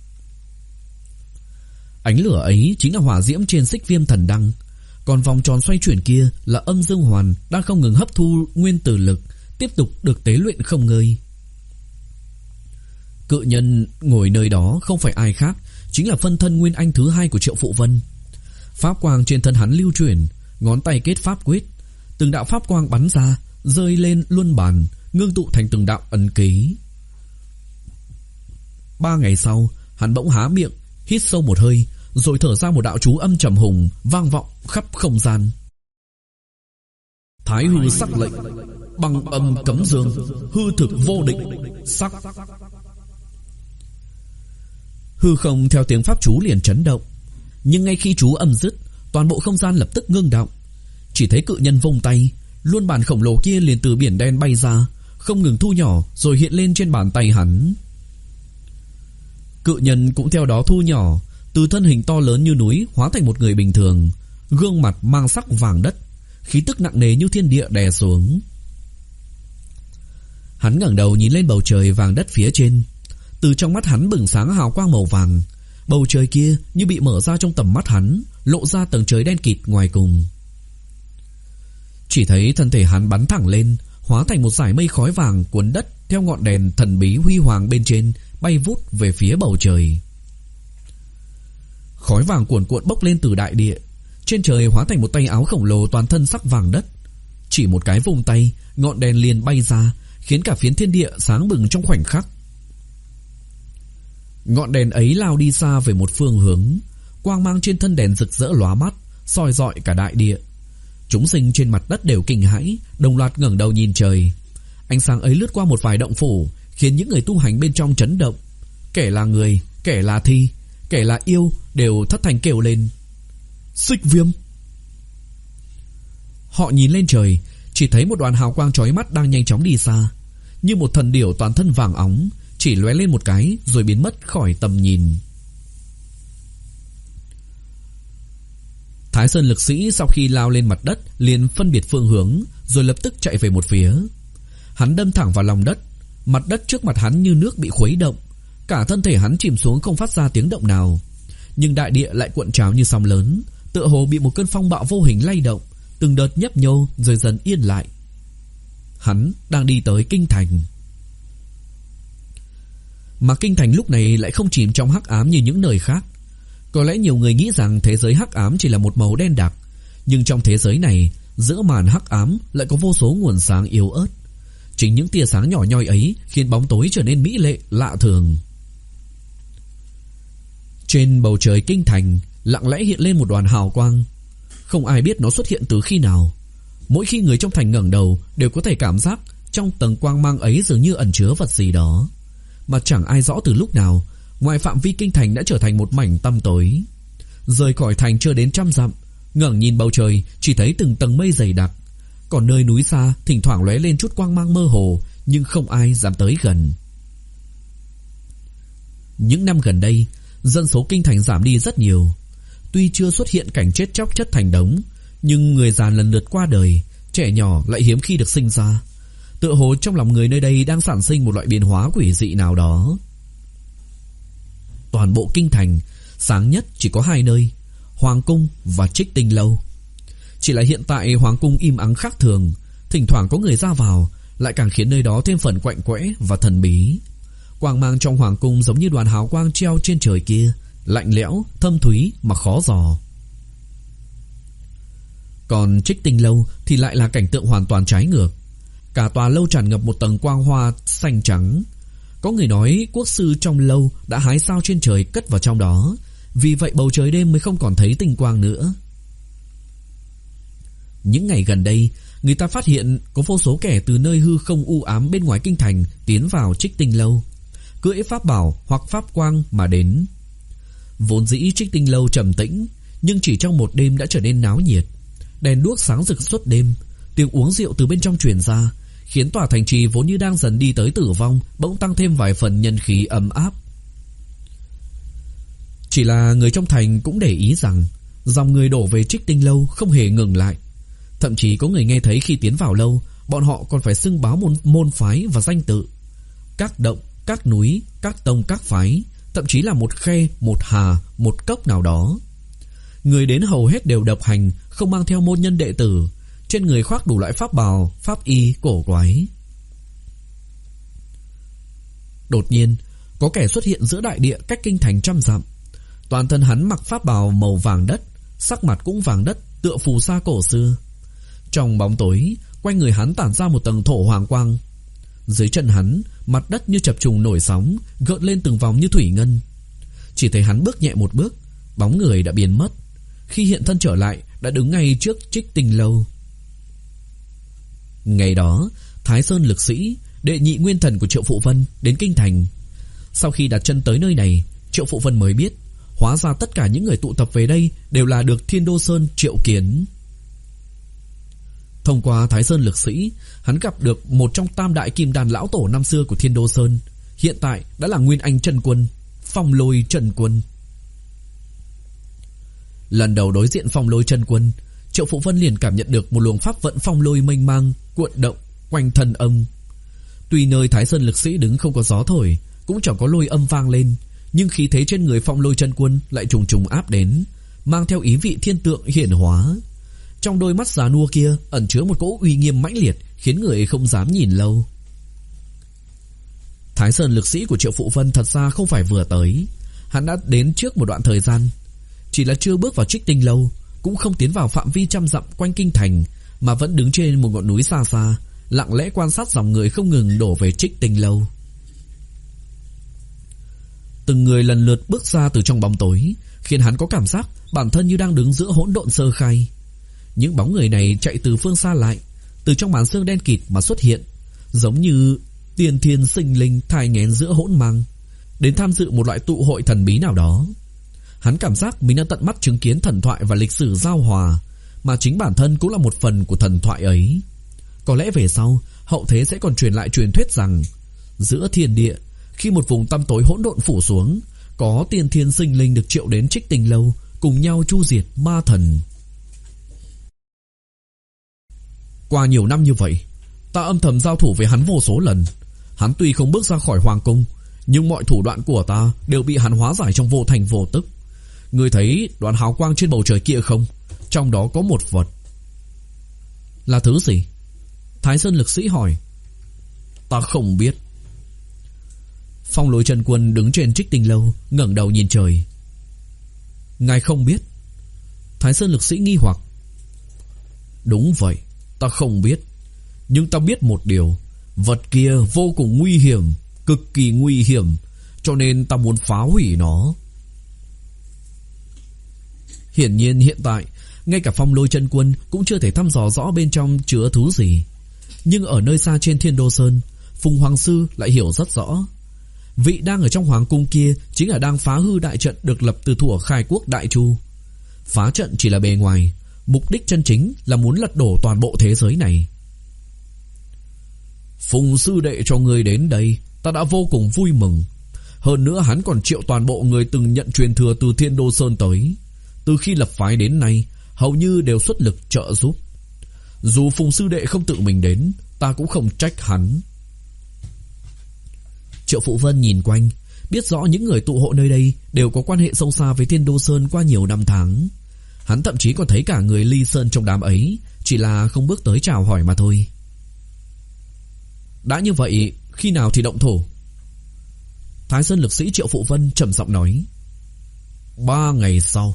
Ánh lửa ấy chính là hỏa diễm trên xích viêm thần đăng, còn vòng tròn xoay chuyển kia là âm dương hoàn đang không ngừng hấp thu nguyên tử lực, tiếp tục được tế luyện không ngơi. Cự nhân ngồi nơi đó không phải ai khác, chính là phân thân nguyên anh thứ hai của Triệu Phụ Vân. Pháp quang trên thân hắn lưu chuyển, ngón tay kết pháp quyết, từng đạo pháp quang bắn ra, rơi lên luân bàn, ngưng tụ thành từng đạo ấn ký. Ba ngày sau, Hắn bỗng há miệng, hít sâu một hơi, rồi thở ra một đạo chú âm trầm hùng vang vọng khắp không gian. Thái hư sắc lệnh, băng âm cấm dương, hư thực vô định, sắc. Hư không theo tiếng pháp chú liền chấn động, nhưng ngay khi chú âm dứt, toàn bộ không gian lập tức ngưng động. Chỉ thấy cự nhân vung tay, luân bàn khổng lồ kia liền từ biển đen bay ra, không ngừng thu nhỏ rồi hiện lên trên bàn tay hắn. Cự nhân cũng theo đó thu nhỏ, từ thân hình to lớn như núi hóa thành một người bình thường, gương mặt mang sắc vàng đất, khí tức nặng nề như thiên địa đè xuống. Hắn ngẩng đầu nhìn lên bầu trời vàng đất phía trên, từ trong mắt hắn bừng sáng hào quang màu vàng. Bầu trời kia như bị mở ra trong tầm mắt hắn, lộ ra tầng trời đen kịt ngoài cùng. Chỉ thấy thân thể hắn bắn thẳng lên, hóa thành một dải mây khói vàng cuốn đất theo ngọn đèn thần bí huy hoàng bên trên, bay vút về phía bầu trời. Khói vàng cuồn cuộn bốc lên từ đại địa, trên trời hóa thành một tay áo khổng lồ toàn thân sắc vàng đất. Chỉ một cái vung tay, ngọn đèn liền bay ra, khiến cả phiến thiên địa sáng bừng trong khoảnh khắc. Ngọn đèn ấy lao đi xa về một phương hướng, quang mang trên thân đèn rực rỡ lóa mắt, soi rọi cả đại địa. Chúng sinh trên mặt đất đều kinh hãi, đồng loạt ngẩng đầu nhìn trời. Ánh sáng ấy lướt qua một vài động phủ, khiến những người tu hành bên trong chấn động. Kẻ là người, kẻ là thi, kẻ là yêu đều thất thanh kêu lên: Xích viêm! Họ nhìn lên trời, chỉ thấy một đoàn hào quang chói mắt đang nhanh chóng đi xa, như một thần điểu toàn thân vàng óng, chỉ lóe lên một cái rồi biến mất khỏi tầm nhìn. Thái Sơn lực sĩ sau khi lao lên mặt đất liền phân biệt phương hướng, rồi lập tức chạy về một phía. Hắn đâm thẳng vào lòng đất, mặt đất trước mặt hắn như nước bị khuấy động, cả thân thể hắn chìm xuống không phát ra tiếng động nào. Nhưng đại địa lại cuộn trào như sóng lớn, tựa hồ bị một cơn phong bạo vô hình lay động, từng đợt nhấp nhô rồi dần yên lại. Hắn đang đi tới kinh thành. Mà kinh thành lúc này lại không chìm trong hắc ám như những nơi khác. Có lẽ nhiều người nghĩ rằng thế giới hắc ám chỉ là một màu đen đặc, nhưng trong thế giới này, giữa màn hắc ám lại có vô số nguồn sáng yếu ớt. Chính những tia sáng nhỏ nhoi ấy khiến bóng tối trở nên mỹ lệ lạ thường. Trên bầu trời kinh thành lặng lẽ hiện lên một đoàn hào quang. Không ai biết nó xuất hiện từ khi nào. Mỗi khi người trong thành ngẩng đầu đều có thể cảm giác trong tầng quang mang ấy dường như ẩn chứa vật gì đó, mà chẳng ai rõ từ lúc nào, ngoài phạm vi kinh thành đã trở thành một mảnh tăm tối. Rời khỏi thành chưa đến trăm dặm, ngẩng nhìn bầu trời chỉ thấy từng tầng mây dày đặc, còn nơi núi xa thỉnh thoảng lóe lên chút quang mang mơ hồ, nhưng không ai dám tới gần. Những năm gần đây, dân số kinh thành giảm đi rất nhiều. Tuy chưa xuất hiện cảnh chết chóc chất thành đống, nhưng người già lần lượt qua đời, trẻ nhỏ lại hiếm khi được sinh ra. Tựa hồ trong lòng người nơi đây đang sản sinh một loại biến hóa quỷ dị nào đó. Toàn bộ kinh thành, sáng nhất chỉ có hai nơi, Hoàng cung và Trích Tinh lâu. Chỉ là hiện tại Hoàng cung im ắng khác thường, thỉnh thoảng có người ra vào, lại càng khiến nơi đó thêm phần quạnh quẽ và thần bí. Quang mang trong Hoàng cung giống như đoàn hào quang treo trên trời kia, lạnh lẽo, thâm thúy mà khó dò. Còn Trích Tinh lâu thì lại là cảnh tượng hoàn toàn trái ngược. Cả tòa lâu tràn ngập một tầng quang hoa xanh trắng. Có người nói quốc sư trong lâu đã hái sao trên trời cất vào trong đó, vì vậy bầu trời đêm mới không còn thấy tinh quang nữa. Những ngày gần đây, người ta phát hiện có vô số kẻ từ nơi hư không u ám bên ngoài kinh thành tiến vào Trích Tinh lâu, cưỡi pháp bảo hoặc pháp quang mà đến. Vốn dĩ Trích Tinh lâu trầm tĩnh, nhưng chỉ trong một đêm đã trở nên náo nhiệt. Đèn đuốc sáng rực suốt đêm, tiếng uống rượu từ bên trong truyền ra, khiến tòa thành trì vốn như đang dần đi tới tử vong bỗng tăng thêm vài phần nhân khí ấm áp. Chỉ là người trong thành cũng để ý rằng dòng người đổ về Trích Tinh lâu không hề ngừng lại. Thậm chí có người nghe thấy khi tiến vào lâu, bọn họ còn phải xưng báo môn, môn phái và danh tự. Các động, các núi, các tông, các phái, thậm chí là một khe, một hà, một cốc nào đó. Người đến hầu hết đều độc hành, không mang theo môn nhân đệ tử, trên người khoác đủ loại pháp bào, pháp y cổ quái. Đột nhiên, có kẻ xuất hiện giữa đại địa cách kinh thành trăm dặm. Toàn thân hắn mặc pháp bào màu vàng đất, sắc mặt cũng vàng đất, tựa phù sa cổ xưa. Trong bóng tối, quanh người hắn tản ra một tầng thổ hoàng quang. Dưới chân hắn, mặt đất như chập trùng nổi sóng, gợn lên từng vòng như thủy ngân. chỉ thấy hắn bước nhẹ một bước, bóng người đã biến mất. Khi hiện thân trở lại, đã đứng ngay trước Trích Tinh Lâu. Ngày đó, Thái Sơn lực sĩ, đệ nhị nguyên thần của Triệu Phụ Vân đến kinh thành. Sau khi đặt chân tới nơi này, Triệu Phụ Vân mới biết, hóa ra tất cả những người tụ tập về đây đều là được Thiên Đô Sơn triệu kiến. Thông qua Thái Sơn lực sĩ, hắn gặp được một trong tam đại kim đan lão tổ năm xưa của Thiên Đô Sơn, hiện tại đã là Nguyên Anh Chân Quân, Phong Lôi Chân Quân. Lần đầu đối diện Phong Lôi Chân Quân, Triệu Phụ Vân liền cảm nhận được một luồng pháp vận phong lôi mênh mang cuộn động quanh thân ông. Tuy nơi Thái Sơn lực sĩ đứng không có gió thổi, cũng chẳng có lôi âm vang lên, nhưng khí thế trên người Phong Lôi Chân Quân lại trùng trùng áp đến, mang theo ý vị thiên tượng hiển hóa. Trong đôi mắt già nua kia ẩn chứa một cỗ uy nghiêm mãnh liệt, khiến người không dám nhìn lâu. Thái Sơn lực sĩ của Triệu Phụ Vân thật ra không phải vừa tới, hắn đã đến trước một đoạn thời gian, chỉ là chưa bước vào Trích Tinh Lâu, cũng không tiến vào phạm vi trăm dặm quanh kinh thành, mà vẫn đứng trên một ngọn núi xa xa, lặng lẽ quan sát dòng người không ngừng đổ về Trích Tinh Lâu. Từng người lần lượt bước ra từ trong bóng tối, khiến hắn có cảm giác bản thân như đang đứng giữa hỗn độn sơ khai. Những bóng người này chạy từ phương xa lại, từ trong màn sương đen kịt mà xuất hiện, giống như tiền thiên sinh linh thai nghén giữa hỗn mang, đến tham dự một loại tụ hội thần bí nào đó. Hắn cảm giác mình đã tận mắt chứng kiến thần thoại và lịch sử giao hòa, mà chính bản thân cũng là một phần của thần thoại ấy. Có lẽ về sau, hậu thế sẽ còn truyền lại truyền thuyết rằng, giữa thiên địa, khi một vùng tăm tối hỗn độn phủ xuống, có tiền thiên sinh linh được triệu đến Trích Tinh Lâu, cùng nhau chu diệt ma thần. Qua nhiều năm như vậy, ta âm thầm giao thủ với hắn vô số lần. Hắn tuy không bước ra khỏi hoàng cung, nhưng mọi thủ đoạn của ta đều bị hắn hóa giải trong vô thành vô tức. Ngươi thấy đoàn hào quang trên bầu trời kia không? Trong đó có một vật. Là thứ gì? Thái Sơn lực sĩ hỏi. Ta không biết. Phong Lôi Chân Quân đứng trên Trích Tinh Lâu, ngẩng đầu nhìn trời. Ngài không biết? Thái Sơn lực sĩ nghi hoặc. Đúng vậy, ta không biết. Nhưng ta biết một điều, vật kia vô cùng nguy hiểm, cực kỳ nguy hiểm, cho nên ta muốn phá hủy nó. Hiển nhiên hiện tại, ngay cả Phong Lôi Chân Quân cũng chưa thể thăm dò rõ bên trong chứa thứ gì. Nhưng ở nơi xa trên Thiên Đô Sơn, Phùng Hoàng Sư lại hiểu rất rõ. Vị đang ở trong hoàng cung kia chính là đang phá hư đại trận được lập từ thuở khai quốc Đại Chu. Phá trận chỉ là bề ngoài, mục đích chân chính là muốn lật đổ toàn bộ thế giới này. Phùng sư đệ cho người đến đây, ta đã vô cùng vui mừng. Hơn nữa hắn còn triệu toàn bộ người từng nhận truyền thừa từ Thiên Đô Sơn tới. Từ khi lập phái đến nay, hầu như đều xuất lực trợ giúp. Dù Phùng sư đệ không tự mình đến, ta cũng không trách hắn. Triệu Phụ Vân nhìn quanh, biết rõ những người tụ hội nơi đây đều có quan hệ sâu xa với Thiên Đô Sơn qua nhiều năm tháng. Hắn thậm chí còn thấy cả người Ly Sơn trong đám ấy, chỉ là không bước tới chào hỏi mà thôi. Đã như vậy, khi nào thì động thổ? Thái Sơn lực sĩ Triệu Phụ Vân trầm giọng nói. Ba ngày sau.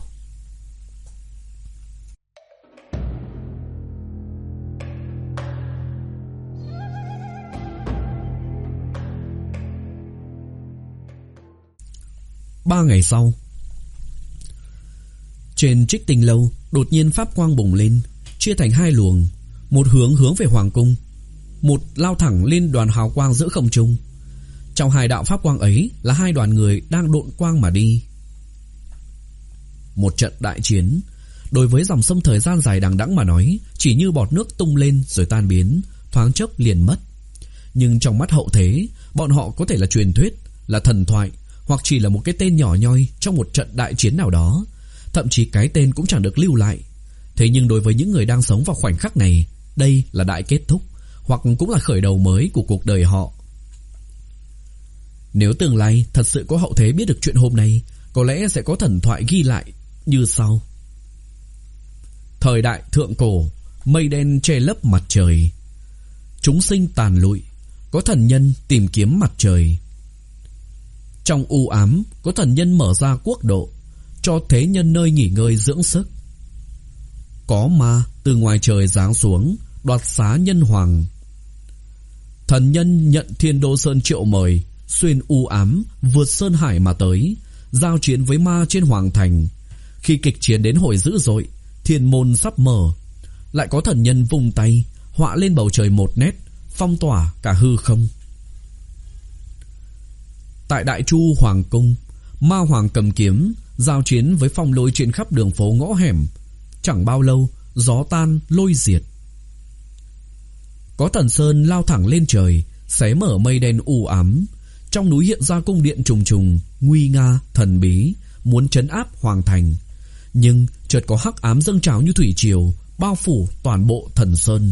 Ba ngày sau, trên Trích Tinh Lâu đột nhiên pháp quang bùng lên, chia thành hai luồng, một hướng hướng về hoàng cung, một lao thẳng lên đoàn hào quang giữa không trung. Trong hai đạo pháp quang ấy là hai đoàn người đang độn quang mà đi. Một trận đại chiến, đối với dòng sông thời gian dài đằng đẵng mà nói, chỉ như bọt nước tung lên rồi tan biến, thoáng chốc liền mất. Nhưng trong mắt hậu thế, bọn họ có thể là truyền thuyết, là thần thoại, hoặc chỉ là một cái tên nhỏ nhoi trong một trận đại chiến nào đó. Thậm chí cái tên cũng chẳng được lưu lại. Thế nhưng đối với những người đang sống vào khoảnh khắc này, đây là đại kết thúc, hoặc cũng là khởi đầu mới của cuộc đời họ. Nếu tương lai thật sự có hậu thế biết được chuyện hôm nay, có lẽ sẽ có thần thoại ghi lại như sau. Thời đại thượng cổ, mây đen che lấp mặt trời, chúng sinh tàn lụi, có thần nhân tìm kiếm mặt trời. Trong u ám, có thần nhân mở ra quốc độ, cho thế nhân nơi nghỉ ngơi dưỡng sức. Có ma từ ngoài trời giáng xuống, đoạt xá nhân hoàng. Thần nhân nhận Thiên Đô Sơn triệu mời, xuyên u ám, vượt sơn hải mà tới, giao chiến với ma trên hoàng thành. Khi kịch chiến đến hồi dữ dội, thiên môn sắp mở, lại có thần nhân vung tay họa lên bầu trời một nét, phong tỏa cả hư không. Tại Đại Chu hoàng cung, ma hoàng cầm kiếm giao chiến với phong lôi trên khắp đường phố ngõ hẻm. Chẳng bao lâu, gió tan lôi diệt. Có Thần Sơn lao thẳng lên trời, xé mở mây đen u ám. Trong núi hiện ra cung điện trùng trùng, nguy nga, thần bí, muốn trấn áp hoàng thành. Nhưng chợt có hắc ám dâng trào như thủy triều, bao phủ toàn bộ Thần Sơn.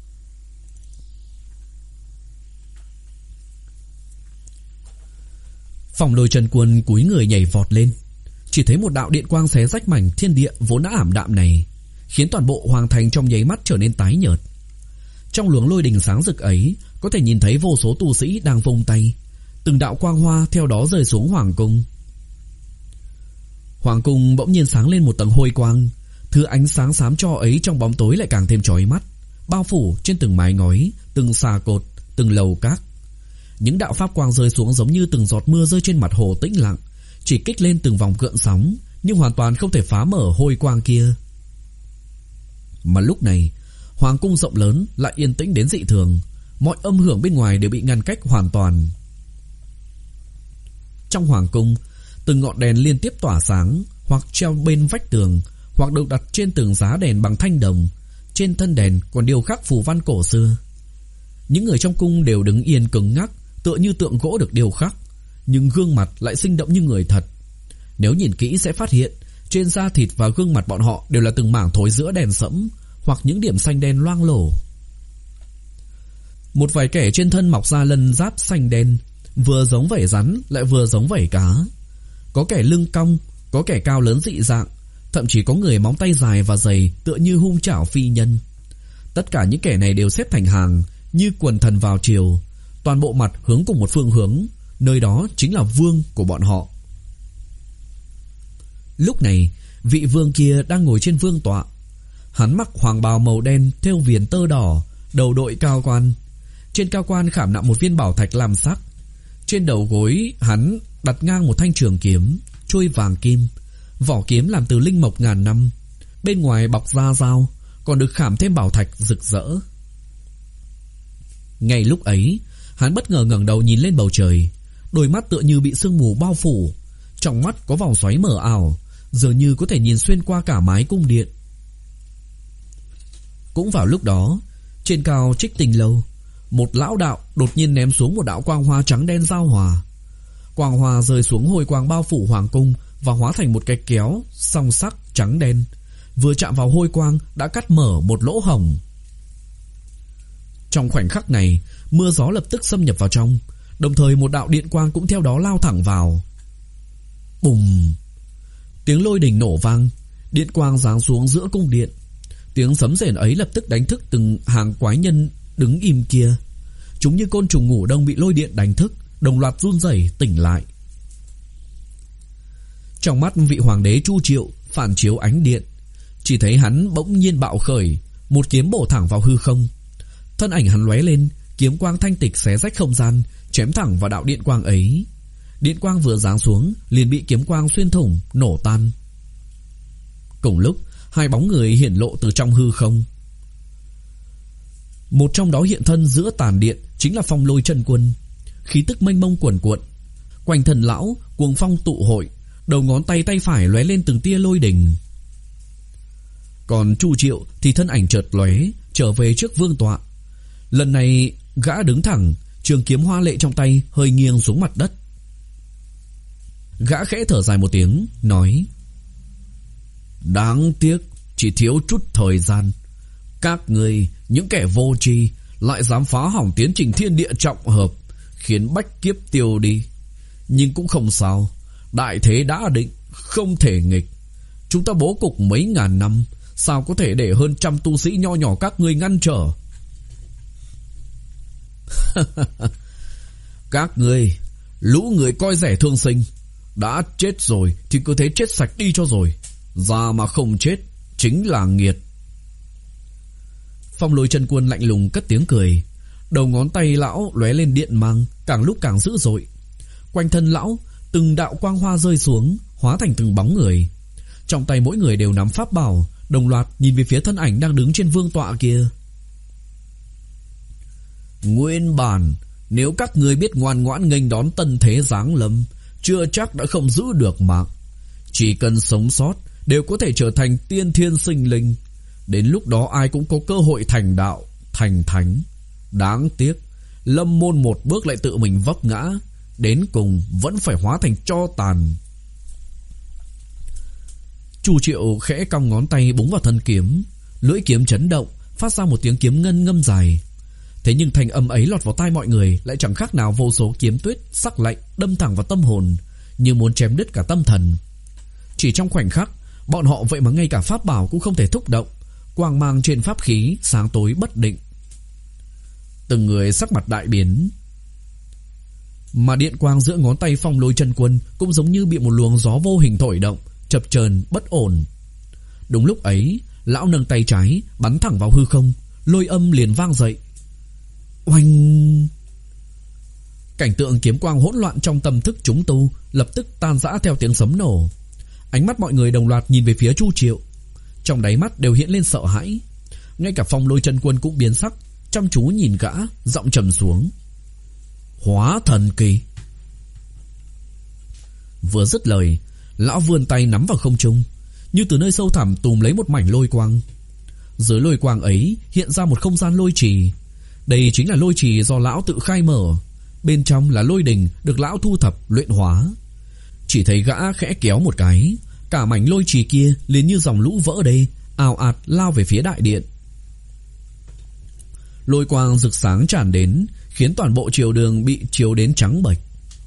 Phong Lôi Chân Quân cúi người nhảy vọt lên, chỉ thấy một đạo điện quang xé rách mảnh thiên địa vốn đã ảm đạm này, khiến toàn bộ hoàng thành trong nháy mắt trở nên tái nhợt. Trong luồng lôi đình sáng rực ấy, có thể nhìn thấy vô số tu sĩ đang vung tay, từng đạo quang hoa theo đó rơi xuống hoàng cung. Hoàng cung bỗng nhiên sáng lên một tầng hôi quang, thứ ánh sáng xám cho ấy trong bóng tối lại càng thêm chói mắt, bao phủ trên từng mái ngói, từng xà cột, từng lầu các. Những đạo pháp quang rơi xuống giống như từng giọt mưa rơi trên mặt hồ tĩnh lặng, chỉ kích lên từng vòng gợn sóng, nhưng hoàn toàn không thể phá mở hôi quang kia. Mà lúc này, hoàng cung rộng lớn lại yên tĩnh đến dị thường, mọi âm hưởng bên ngoài đều bị ngăn cách hoàn toàn. Trong hoàng cung, từng ngọn đèn liên tiếp tỏa sáng, hoặc treo bên vách tường, hoặc được đặt trên tường giá đèn bằng thanh đồng. Trên thân đèn còn điêu khắc phù văn cổ xưa. Những người trong cung đều đứng yên cứng ngắc, tựa như tượng gỗ được điêu khắc, nhưng gương mặt lại sinh động như người thật. Nếu nhìn kỹ sẽ phát hiện, trên da thịt và gương mặt bọn họ đều là từng mảng thối rữa đèn sẫm, hoặc những điểm xanh đen loang lổ. Một vài kẻ trên thân mọc ra lân giáp xanh đen, vừa giống vảy rắn lại vừa giống vảy cá. Có kẻ lưng cong, có kẻ cao lớn dị dạng, thậm chí có người móng tay dài và dày tựa như hung chảo phi nhân. Tất cả những kẻ này đều xếp thành hàng như quần thần vào triều, toàn bộ mặt hướng cùng một phương hướng, nơi đó chính là vương của bọn họ. Lúc này, vị vương kia đang ngồi trên vương tọa. Hắn mặc hoàng bào màu đen thêu viền tơ đỏ, đầu đội cao quan. Trên cao quan khảm nạm một viên bảo thạch lam sắc. Trên đầu gối hắn đặt ngang một thanh trường kiếm, chuôi vàng kim, vỏ kiếm làm từ linh mộc ngàn năm. Bên ngoài bọc da dao, còn được khảm thêm bảo thạch rực rỡ. Ngay lúc ấy, hắn bất ngờ ngẩng đầu nhìn lên bầu trời, đôi mắt tựa như bị sương mù bao phủ, trong mắt có vòng xoáy mờ ảo, dường như có thể nhìn xuyên qua cả mái cung điện. Cũng vào lúc đó, trên cao Trích Tinh Lâu, một lão đạo đột nhiên ném xuống một đạo quang hoa trắng đen giao hòa. Quang hoa rơi xuống hồi quang bao phủ hoàng cung và hóa thành một cái kéo song sắc trắng đen, vừa chạm vào hôi quang đã cắt mở một lỗ hổng. Trong khoảnh khắc này, mưa gió lập tức xâm nhập vào trong, đồng thời một đạo điện quang cũng theo đó lao thẳng vào. Bùm! Tiếng lôi đình nổ vang, điện quang giáng xuống giữa cung điện. Tiếng sấm rền ấy lập tức đánh thức từng hàng quái nhân đứng im kia. Chúng như côn trùng ngủ đông bị lôi điện đánh thức, đồng loạt run rẩy tỉnh lại. Trong mắt vị hoàng đế Chu Triệu phản chiếu ánh điện, chỉ thấy hắn bỗng nhiên bạo khởi, một kiếm bổ thẳng vào hư không. Thân ảnh hắn lóe lên, kiếm quang thanh tịch xé rách không gian, chém thẳng vào đạo điện quang ấy. Điện quang vừa giáng xuống, liền bị kiếm quang xuyên thủng, nổ tan. Cùng lúc, hai bóng người hiển lộ từ trong hư không. Một trong đó hiện thân giữa tàn điện chính là Phong Lôi Chân Quân, khí tức mênh mông cuồn cuộn. Quanh thân lão cuồng phong tụ hội, đầu ngón tay tay phải lóe lên từng tia lôi đình. Còn Chu Triệu thì thân ảnh chợt lóe, trở về trước vương tọa. Lần này gã đứng thẳng, trường kiếm hoa lệ trong tay hơi nghiêng xuống mặt đất. Gã khẽ thở dài một tiếng, nói: Đáng tiếc, chỉ thiếu chút thời gian. Các người, những kẻ vô tri, lại dám phá hỏng tiến trình thiên địa trọng hợp, khiến bách kiếp tiêu đi. Nhưng cũng không sao, đại thế đã định, không thể nghịch. Chúng ta bố cục mấy ngàn năm, sao có thể để hơn trăm tu sĩ nho nhỏ các ngươi ngăn trở? Các ngươi, lũ người coi rẻ thương sinh, đã chết rồi thì cứ thế chết sạch đi cho rồi. Già mà không chết chính là nghiệt. Phong Lôi Chân Quân lạnh lùng cất tiếng cười. Đầu ngón tay lão lóe lên điện mang, càng lúc càng dữ dội. Quanh thân lão từng đạo quang hoa rơi xuống, hóa thành từng bóng người. Trong tay mỗi người đều nắm pháp bảo, đồng loạt nhìn về phía thân ảnh đang đứng trên vương tọa kia. Nguyên bản, nếu các ngươi biết ngoan ngoãn nghênh đón tân thế giáng lâm, chưa chắc đã không giữ được mạng. Chỉ cần sống sót, đều có thể trở thành tiên thiên sinh linh. Đến lúc đó ai cũng có cơ hội thành đạo, thành thánh. Đáng tiếc, lâm môn một bước lại tự mình vấp ngã, đến cùng vẫn phải hóa thành tro tàn. Chu Triệu khẽ cong ngón tay búng vào thân kiếm, lưỡi kiếm chấn động, phát ra một tiếng kiếm ngân ngâm dài. Thế nhưng thanh âm ấy lọt vào tai mọi người lại chẳng khác nào vô số kiếm tuyết sắc lạnh đâm thẳng vào tâm hồn, như muốn chém đứt cả tâm thần. Chỉ trong khoảnh khắc, bọn họ vậy mà ngay cả pháp bảo cũng không thể thúc động, quang mang trên pháp khí sáng tối bất định. Từng người sắc mặt đại biến. Mà điện quang giữa ngón tay Phong Lôi Chân Quân cũng giống như bị một luồng gió vô hình thổi động, chập chờn bất ổn. Đúng lúc ấy, lão nâng tay trái bắn thẳng vào hư không, lôi âm liền vang dậy. Oanh! Cảnh tượng kiếm quang hỗn loạn trong tâm thức chúng tu lập tức tan rã theo tiếng sấm nổ. Ánh mắt mọi người đồng loạt nhìn về phía Chu Triệu, trong đáy mắt đều hiện lên sợ hãi. Ngay cả Phong Lôi Chân Quân cũng biến sắc, chăm chú nhìn gã, giọng trầm xuống. Hóa thần kỳ. Vừa dứt lời, lão vươn tay nắm vào không trung, như từ nơi sâu thẳm túm lấy một mảnh lôi quang. Dưới lôi quang ấy hiện ra một không gian lôi trì. Đây chính là lôi trì do lão tự khai mở. Bên trong là lôi đình được lão thu thập luyện hóa. Chỉ thấy gã khẽ kéo một cái, cả mảnh lôi trì kia liền như dòng lũ vỡ đê, ào ạt lao về phía đại điện. Lôi quang rực sáng tràn đến, khiến toàn bộ triều đường bị chiếu đến trắng bệch.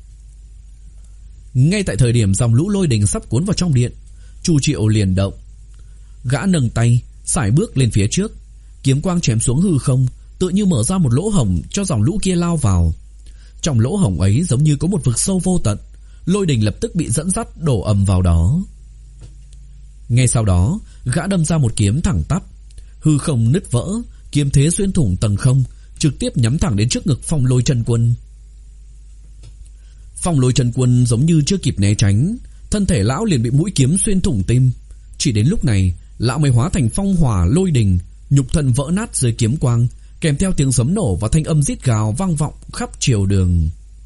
Ngay tại thời điểm dòng lũ lôi đình sắp cuốn vào trong điện, Chu Triệu liền động. Gã nâng tay, sải bước lên phía trước, kiếm quang chém xuống hư không, tựa như mở ra một lỗ hổng cho dòng lũ kia lao vào. Trong lỗ hổng ấy giống như có một vực sâu vô tận, lôi đình lập tức bị dẫn dắt đổ ầm vào đó. Ngay sau đó, gã đâm ra một kiếm thẳng tắp, hư không nứt vỡ, kiếm thế xuyên thủng tầng không, trực tiếp nhắm thẳng đến trước ngực Phong Lôi Chân Quân. Phong Lôi Chân Quân giống như chưa kịp né tránh, thân thể lão liền bị mũi kiếm xuyên thủng tim. Chỉ đến lúc này, lão mới hóa thành phong hỏa lôi đình, nhục thân vỡ nát dưới kiếm quang, kèm theo tiếng sấm nổ và thanh âm rít gào vang vọng khắp triều đường.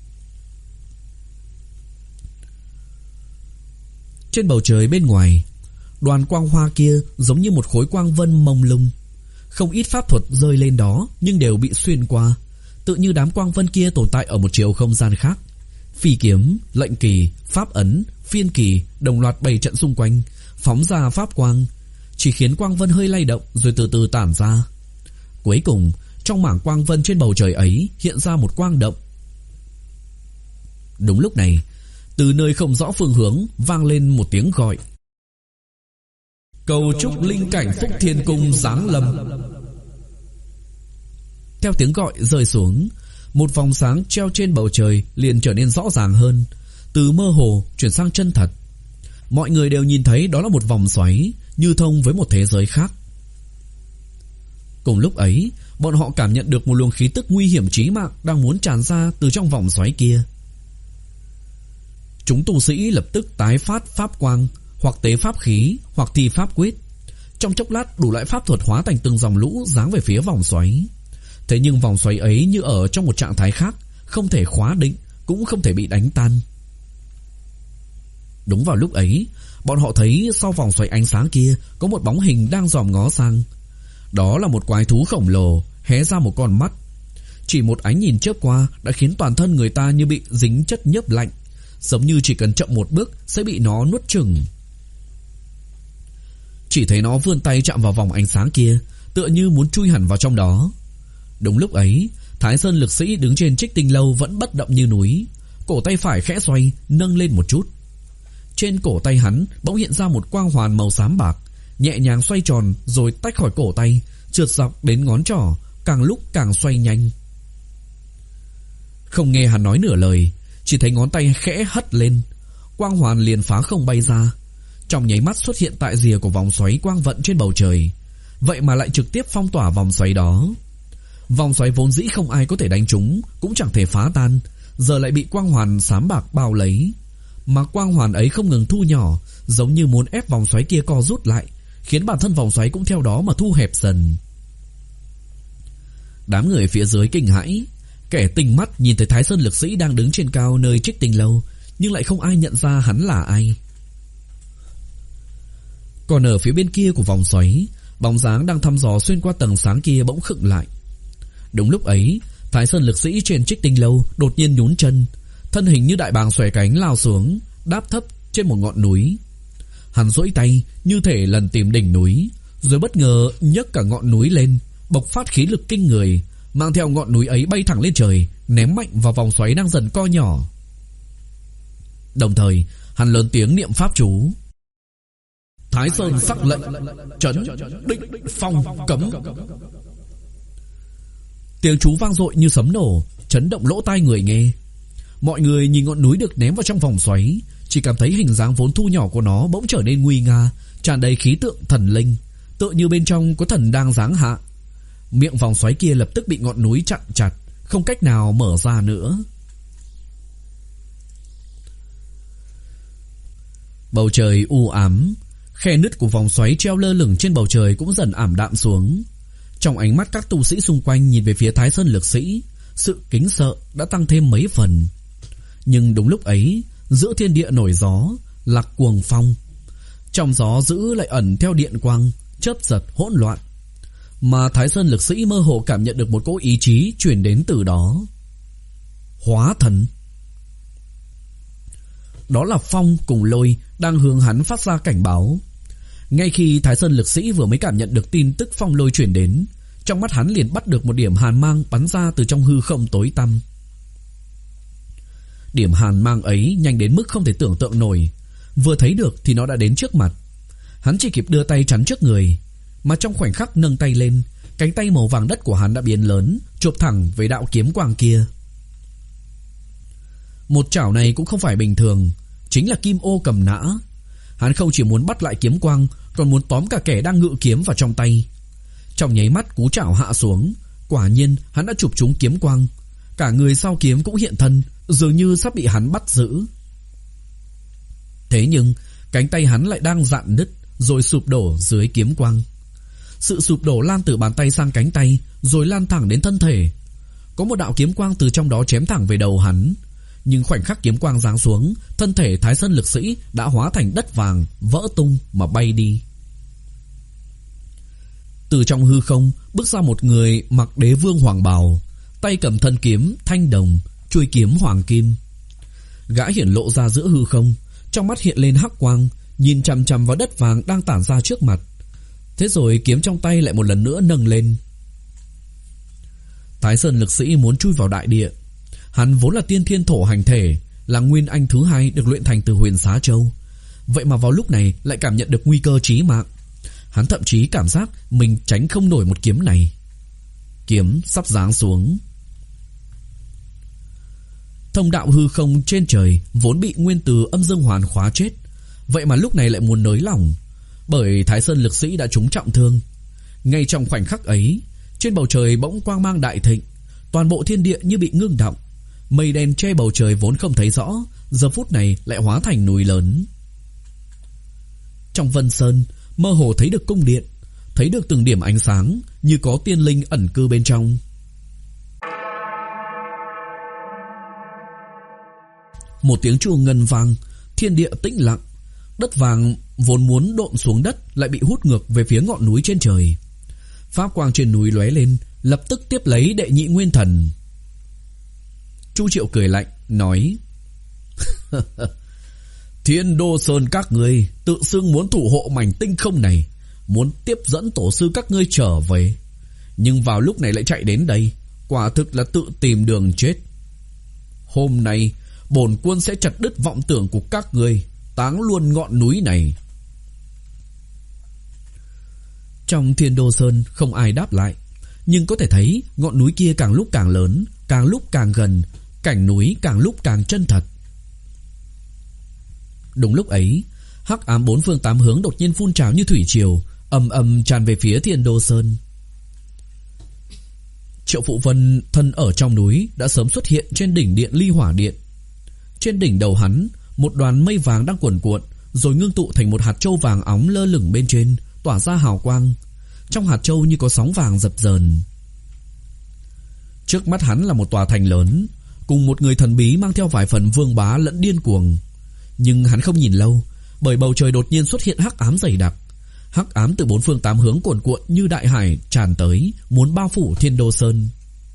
Trên bầu trời bên ngoài, đoàn quang hoa kia giống như một khối quang vân mông lung. Không ít pháp thuật rơi lên đó, nhưng đều bị xuyên qua, tự như đám quang vân kia tồn tại ở một chiều không gian khác. Phi kiếm, lệnh kỳ, pháp ấn, phiên kỳ đồng loạt bày trận xung quanh, phóng ra pháp quang, chỉ khiến quang vân hơi lay động rồi từ từ tản ra. Cuối cùng, trong mảng quang vân trên bầu trời ấy hiện ra một quang động. Đúng lúc này, từ nơi không rõ phương hướng vang lên một tiếng gọi. Cầu chúc linh cảnh Phúc Thiên Cung giáng lâm. Theo tiếng gọi rơi xuống, một vòng sáng treo trên bầu trời liền trở nên rõ ràng hơn, từ mơ hồ chuyển sang chân thật. Mọi người đều nhìn thấy đó là một vòng xoáy, như thông với một thế giới khác. Cùng lúc ấy, bọn họ cảm nhận được một luồng khí tức nguy hiểm chí mạng đang muốn tràn ra từ trong vòng xoáy kia. Chúng tu sĩ lập tức tái phát pháp quang, hoặc tế pháp khí, hoặc thi pháp quyết. Trong chốc lát đủ loại pháp thuật hóa thành từng dòng lũ giáng về phía vòng xoáy. Thế nhưng vòng xoáy ấy như ở trong một trạng thái khác, không thể khóa định, cũng không thể bị đánh tan. Đúng vào lúc ấy, bọn họ thấy sau vòng xoáy ánh sáng kia có một bóng hình đang dòm ngó sang. Đó là một quái thú khổng lồ, hé ra một con mắt. Chỉ một ánh nhìn chớp qua đã khiến toàn thân người ta như bị dính chất nhớp lạnh, giống như chỉ cần chậm một bước sẽ bị nó nuốt chửng. Chỉ thấy nó vươn tay chạm vào vòng ánh sáng kia, tựa như muốn chui hẳn vào trong đó. Đúng lúc ấy, Thái Sơn lực sĩ đứng trên Trích Tinh Lâu vẫn bất động như núi, cổ tay phải khẽ xoay, nâng lên một chút. Trên cổ tay hắn bỗng hiện ra một quang hoàn màu xám bạc, nhẹ nhàng xoay tròn rồi tách khỏi cổ tay, trượt dọc đến ngón trỏ, càng lúc càng xoay nhanh. Không nghe hắn nói nửa lời, chỉ thấy ngón tay khẽ hất lên, quang hoàn liền phá không bay ra, trong nháy mắt xuất hiện tại rìa của vòng xoáy quang vận trên bầu trời. Vậy mà lại trực tiếp phong tỏa vòng xoáy đó. Vòng xoáy vốn dĩ không ai có thể đánh trúng, cũng chẳng thể phá tan, giờ lại bị quang hoàn xám bạc bao lấy. mà quang hoàn ấy không ngừng thu nhỏ, giống như muốn ép vòng xoáy kia co rút lại, khiến bản thân vòng xoáy cũng theo đó mà thu hẹp dần. Đám người phía dưới kinh hãi, kẻ tinh mắt nhìn thấy Thái Sơn lực sĩ đang đứng trên cao nơi Trích Tinh lâu, nhưng lại không ai nhận ra hắn là ai. Còn ở phía bên kia của vòng xoáy, bóng dáng đang thăm dò xuyên qua tầng sáng kia bỗng khựng lại. Đúng lúc ấy, Thái Sơn lực sĩ trên Trích Tinh lâu đột nhiên nhún chân, thân hình như đại bàng xòe cánh lao xuống, đáp thấp trên một ngọn núi. Hắn duỗi tay như thể lần tìm đỉnh núi, rồi bất ngờ nhấc cả ngọn núi lên, bộc phát khí lực kinh người, mang theo ngọn núi ấy bay thẳng lên trời, ném mạnh vào vòng xoáy đang dần co nhỏ. Đồng thời, hắn lớn tiếng niệm pháp chú: Thái Sơn sắc lệnh, trấn, định, phong, cấm. Tiếng chú vang dội như sấm nổ, chấn động lỗ tai người nghe. Mọi người nhìn ngọn núi được ném vào trong vòng xoáy, chỉ cảm thấy hình dáng vốn thu nhỏ của nó bỗng trở nên nguy nga, tràn đầy khí tượng thần linh, tựa như bên trong có thần đang giáng hạ. Miệng vòng xoáy kia lập tức bị ngọn núi chặn chặt, không cách nào mở ra nữa. Bầu trời u ám, khe nứt của vòng xoáy treo lơ lửng trên bầu trời cũng dần ảm đạm xuống. Trong ánh mắt các tu sĩ xung quanh nhìn về phía Thái Sơn lực sĩ, sự kính sợ đã tăng thêm mấy phần. Nhưng đúng lúc ấy, giữa thiên địa nổi gió, lạc cuồng phong. Trong gió dữ lại ẩn theo điện quang, chớp giật hỗn loạn. Mà Thái Sơn lực sĩ mơ hồ cảm nhận được một cỗ ý chí truyền đến từ đó. Hóa thần. Đó là phong cùng lôi đang hướng hắn phát ra cảnh báo. Ngay khi Thái Sơn lực sĩ vừa mới cảm nhận được tin tức phong lôi truyền đến, trong mắt hắn liền bắt được một điểm hàn mang bắn ra từ trong hư không tối tăm. Điểm hàn mang ấy nhanh đến mức không thể tưởng tượng nổi. Vừa thấy được thì nó đã đến trước mặt. Hắn chỉ kịp đưa tay chắn trước người, mà trong khoảnh khắc nâng tay lên, cánh tay màu vàng đất của hắn đã biến lớn, chộp thẳng về đạo kiếm quang kia. Một chảo này cũng không phải bình thường, chính là Kim Ô Cầm Nã. Hắn không chỉ muốn bắt lại kiếm quang, còn muốn tóm cả kẻ đang ngự kiếm vào trong tay. Trong nháy mắt cú chảo hạ xuống, quả nhiên hắn đã chụp trúng kiếm quang. Cả người sau kiếm cũng hiện thân, dường như sắp bị hắn bắt giữ. Thế nhưng cánh tay hắn lại đang rạn nứt, rồi sụp đổ dưới kiếm quang. Sự sụp đổ lan từ bàn tay sang cánh tay, rồi lan thẳng đến thân thể. Có một đạo kiếm quang từ trong đó chém thẳng về đầu hắn. Nhưng khoảnh khắc kiếm quang giáng xuống, thân thể Thái Sơn lực sĩ đã hóa thành đất vàng, vỡ tung mà bay đi. Từ trong hư không bước ra một người mặc đế vương hoàng bào, tay cầm thân kiếm thanh đồng, chuôi kiếm hoàng kim. Gã hiển lộ ra giữa hư không, trong mắt hiện lên hắc quang, nhìn chằm chằm vào đất vàng đang tản ra trước mặt. Thế rồi kiếm trong tay lại một lần nữa nâng lên. Thái Sơn lực sĩ muốn chui vào đại địa. Hắn vốn là tiên thiên thổ hành thể, là nguyên anh thứ hai được luyện thành từ Huyền Xá Châu. Vậy mà vào lúc này lại cảm nhận được nguy cơ chí mạng. Hắn thậm chí cảm giác mình tránh không nổi một kiếm này. Kiếm sắp giáng xuống. Thông đạo hư không trên trời vốn bị nguyên tử âm dương hoàn khóa chết, vậy mà lúc này lại muốn nới lỏng, bởi Thái Sơn lực sĩ đã trúng trọng thương. Ngay trong khoảnh khắc ấy, trên bầu trời bỗng quang mang đại thịnh, toàn bộ thiên địa như bị ngưng động. Mây đen che bầu trời vốn không thấy rõ, giờ phút này lại hóa thành núi lớn. Trong Vân Sơn, mơ hồ thấy được cung điện, thấy được từng điểm ánh sáng, như có tiên linh ẩn cư bên trong. Một tiếng chuông ngân vang, thiên địa tĩnh lặng. Đất vàng vốn muốn độn xuống đất lại bị hút ngược về phía ngọn núi trên trời. Pháp quang trên núi lóe lên, lập tức tiếp lấy đệ nhị nguyên thần. Chu Triệu cười lạnh nói: Thiên Đô Sơn các ngươi tự xưng muốn thủ hộ mảnh tinh không này, muốn tiếp dẫn tổ sư các ngươi trở về, nhưng vào lúc này lại chạy đến đây, quả thực là tự tìm đường chết. Hôm nay bổn quân sẽ chặt đứt vọng tưởng của các ngươi, táng luôn ngọn núi này. Trong Thiên Đô Sơn không ai đáp lại, nhưng có thể thấy ngọn núi kia càng lúc càng lớn, càng lúc càng gần, cảnh núi càng lúc càng chân thật. Đúng lúc ấy, hắc ám bốn phương tám hướng đột nhiên phun trào như thủy triều, ầm ầm tràn về phía Thiên Đô Sơn. Triệu Phụ Vân thân ở trong núi đã sớm xuất hiện trên đỉnh điện Ly Hỏa Điện. Trên đỉnh đầu hắn, Một đoàn mây vàng đang cuồn cuộn, rồi ngưng tụ thành một hạt châu vàng óng lơ lửng bên trên, tỏa ra hào quang. Trong hạt châu như có sóng vàng dập dờn. Trước mắt hắn là một tòa thành lớn, cùng một người thần bí mang theo vài phần vương bá lẫn điên cuồng. Nhưng hắn không nhìn lâu, bởi bầu trời đột nhiên xuất hiện hắc ám dày đặc. Hắc ám từ bốn phương tám hướng cuồn cuộn như đại hải tràn tới, muốn bao phủ Thiên Đô Sơn.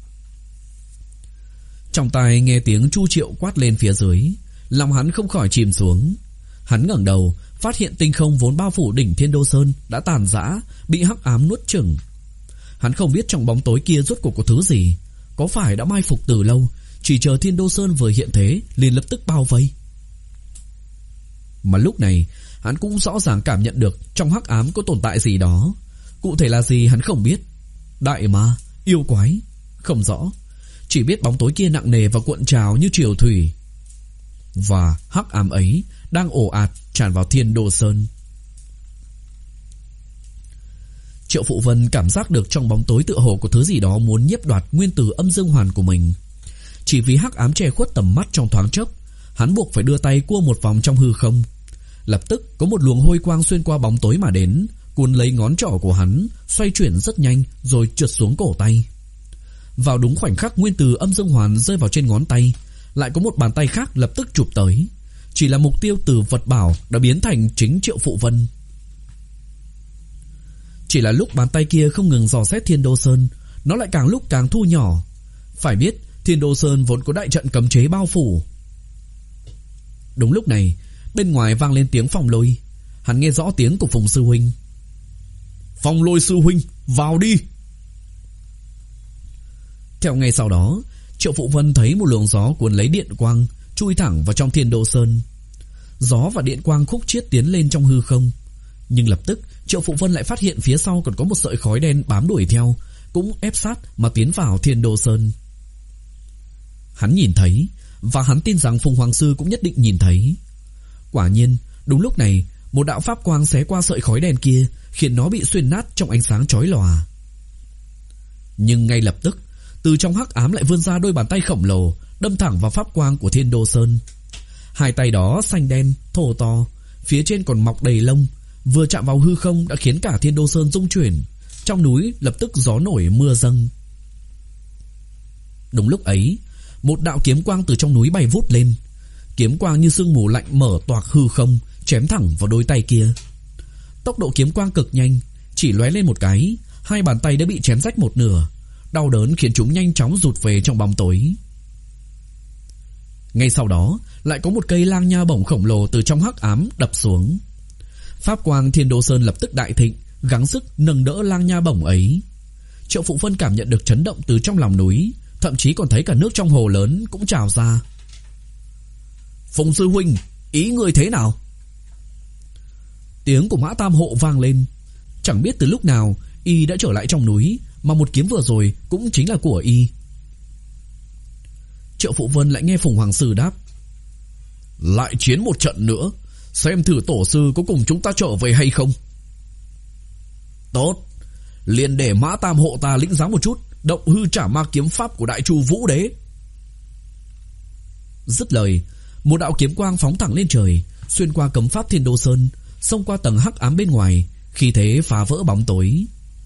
Trong tai nghe tiếng Chu Triệu quát lên phía dưới, lòng hắn không khỏi chìm xuống. Hắn ngẩng đầu, phát hiện tinh không vốn bao phủ đỉnh Thiên Đô Sơn đã tàn rã, bị hắc ám nuốt chửng. Hắn không biết trong bóng tối kia rốt cuộc có thứ gì, có phải đã mai phục từ lâu, chỉ chờ Thiên Đô Sơn vừa hiện thế liền lập tức bao vây. Mà lúc này hắn cũng rõ ràng cảm nhận được trong hắc ám có tồn tại gì đó. Cụ thể là gì hắn không biết. Đại ma, yêu quái, không rõ. Chỉ biết bóng tối kia nặng nề và cuộn trào như triều thủy. Và hắc ám ấy đang ồ ạt tràn vào Thiên Đô Sơn. Triệu Phụ Vân cảm giác được trong bóng tối tựa hồ có thứ gì đó muốn nhiếp đoạt nguyên tử âm dương hoàn của mình. Chỉ vì hắc ám che khuất tầm mắt trong thoáng chốc, hắn buộc phải đưa tay cua một vòng trong hư không. Lập tức có một luồng hôi quang xuyên qua bóng tối mà đến, cuốn lấy ngón trỏ của hắn, xoay chuyển rất nhanh rồi trượt xuống cổ tay. Vào đúng khoảnh khắc nguyên tử âm dương hoàn rơi vào trên ngón tay, lại có một bàn tay khác lập tức chụp tới. Chỉ là mục tiêu từ vật bảo đã biến thành chính Triệu Phụ Vân. Chỉ là lúc bàn tay kia không ngừng dò xét Thiên Đô Sơn, nó lại càng lúc càng thu nhỏ. Phải biết Thiên Đô Sơn vốn có đại trận cấm chế bao phủ. Đúng lúc này, bên ngoài vang lên tiếng Phong Lôi. Hắn nghe rõ tiếng của Phùng sư huynh. Phong Lôi sư huynh, vào đi. Theo ngay sau đó, Triệu Phụ Vân thấy một luồng gió cuốn lấy điện quang chui thẳng vào trong Thiên Đô Sơn. Gió và điện quang khúc chiết tiến lên trong hư không. Nhưng lập tức Triệu Phụ Vân lại phát hiện phía sau còn có một sợi khói đen bám đuổi theo, cũng ép sát mà tiến vào Thiên Đô Sơn. Hắn nhìn thấy, và hắn tin rằng Phùng Hoàng Sư cũng nhất định nhìn thấy. Quả nhiên, đúng lúc này, một đạo pháp quang xé qua sợi khói đen kia, khiến nó bị xuyên nát trong ánh sáng chói lòa. Nhưng ngay lập tức, từ trong hắc ám lại vươn ra đôi bàn tay khổng lồ, đâm thẳng vào pháp quang của Thiên Đô Sơn. Hai tay đó xanh đen, thô to, phía trên còn mọc đầy lông, vừa chạm vào hư không đã khiến cả Thiên Đô Sơn rung chuyển. Trong núi lập tức gió nổi mưa dâng. Đúng lúc ấy, một đạo kiếm quang từ trong núi bay vút lên. Kiếm quang như sương mù lạnh mở toạc hư không, chém thẳng vào đôi tay kia. Tốc độ kiếm quang cực nhanh, chỉ lóe lên một cái, hai bàn tay đã bị chém rách một nửa. Đau đớn khiến chúng nhanh chóng rụt về trong bóng tối. Ngay sau đó, lại có một cây lang nha bổng khổng lồ từ trong hắc ám đập xuống. Pháp quang Thiên Đô Sơn lập tức đại thịnh, gắng sức nâng đỡ lang nha bổng ấy. Triệu Phụ Vân cảm nhận được chấn động từ trong lòng núi, thậm chí còn thấy cả nước trong hồ lớn cũng trào ra. Phùng sư huynh, ý người thế nào? Tiếng của Mã Tam Hộ vang lên. Chẳng biết từ lúc nào y đã trở lại trong núi, mà một kiếm vừa rồi cũng chính là của y. Triệu Phụ Vân lại nghe Phùng Hoàng Sư đáp. Lại chiến một trận nữa, xem thử tổ sư có cùng chúng ta trở về hay không. Tốt, liền để Mã Tam Hộ ta lĩnh giáo một chút động hư trả ma kiếm pháp của Đại Chu Vũ Đế. Dứt lời, một đạo kiếm quang phóng thẳng lên trời, xuyên qua cấm pháp Thiên Đô Sơn, xông qua tầng hắc ám bên ngoài, khi thế phá vỡ bóng tối.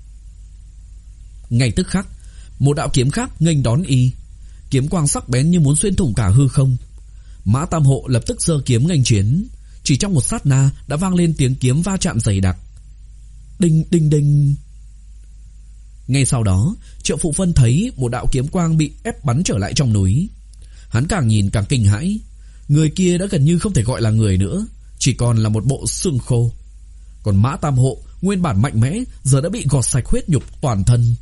Ngay tức khắc, một đạo kiếm khác nghênh đón y. Kiếm quang sắc bén như muốn xuyên thủng cả hư không. Mã Tam Hộ lập tức giơ kiếm nghênh chiến. Chỉ trong một sát na đã vang lên tiếng kiếm va chạm dày đặc. Đinh đinh đinh. Ngay sau đó, Triệu Phụ Vân thấy một đạo kiếm quang bị ép bắn trở lại trong núi. Hắn càng nhìn càng kinh hãi. Người kia đã gần như không thể gọi là người nữa, chỉ còn là một bộ xương khô. Còn Mã Tam Hộ nguyên bản mạnh mẽ giờ đã bị gọt sạch huyết nhục toàn thân.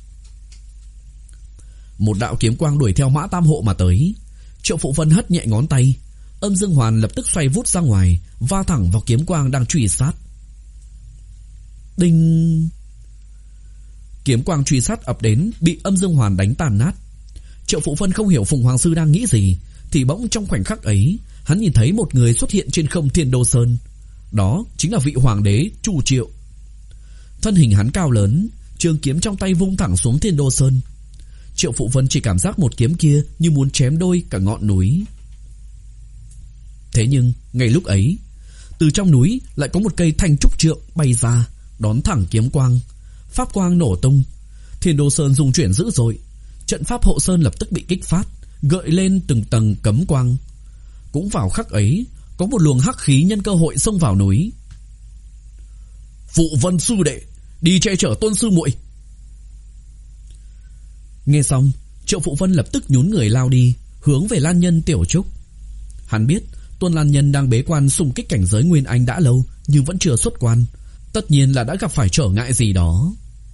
Một đạo kiếm quang đuổi theo Mã Tam Hộ mà tới. Triệu Phụ Vân hất nhẹ ngón tay, âm dương hoàn lập tức xoay vút ra ngoài, va thẳng vào kiếm quang đang truy sát. Đinh. Kiếm quang truy sát ập đến bị âm dương hoàn đánh tàn nát. Triệu Phụ Vân không hiểu Phùng Hoàng Sư đang nghĩ gì, thì bỗng trong khoảnh khắc ấy, hắn nhìn thấy một người xuất hiện trên không Thiên Đô Sơn. Đó chính là vị hoàng đế Chu Triệu. Thân hình hắn cao lớn, trường kiếm trong tay vung thẳng xuống Thiên Đô Sơn. Triệu Phụ Vân chỉ cảm giác một kiếm kia như muốn chém đôi cả ngọn núi. Thế nhưng ngay lúc ấy, từ trong núi lại có một cây thanh trúc trượng bay ra, đón thẳng kiếm quang. Pháp quang nổ tung, Thiên Đô Sơn rung chuyển dữ dội, trận pháp hộ sơn lập tức bị kích phát, gợi lên từng tầng cấm quang. Cũng vào khắc ấy, có một luồng hắc khí nhân cơ hội xông vào núi. Phụ Vân sư đệ, đi che chở Tôn sư muội. Nghe xong, Triệu Phụ Vân lập tức nhún người lao đi, hướng về Lan Nhân Tiểu Trúc. Hắn biết Tôn Lan Nhân đang bế quan xung kích cảnh giới Nguyên Anh đã lâu, nhưng vẫn chưa xuất quan, tất nhiên là đã gặp phải trở ngại gì đó.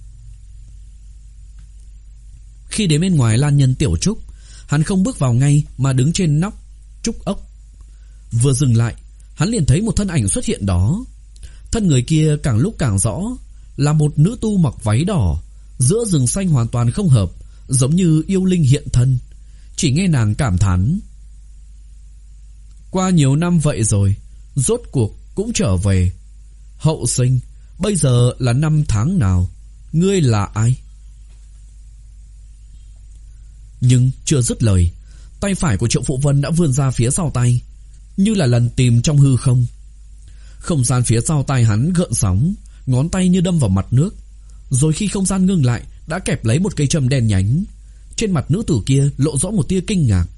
Khi đến bên ngoài Lan Nhân Tiểu Trúc, hắn không bước vào ngay mà đứng trên nóc trúc ốc. Vừa dừng lại, hắn liền thấy một thân ảnh xuất hiện đó. Thân người kia càng lúc càng rõ, là một nữ tu mặc váy đỏ, giữa rừng xanh hoàn toàn không hợp, giống như yêu linh hiện thân. Chỉ nghe nàng cảm thán: qua nhiều năm vậy rồi, rốt cuộc cũng trở về. Hậu sinh, bây giờ là năm tháng nào? Ngươi là ai? Nhưng chưa dứt lời, tay phải của Triệu Phụ Vân đã vươn ra phía sau tay, như là lần tìm trong hư không. Không gian phía sau tay hắn gợn sóng, ngón tay như đâm vào mặt nước. Rồi khi không gian ngưng lại, đã kẹp lấy một cây châm đen nhánh. Trên mặt nữ tử kia lộ rõ một tia kinh ngạc.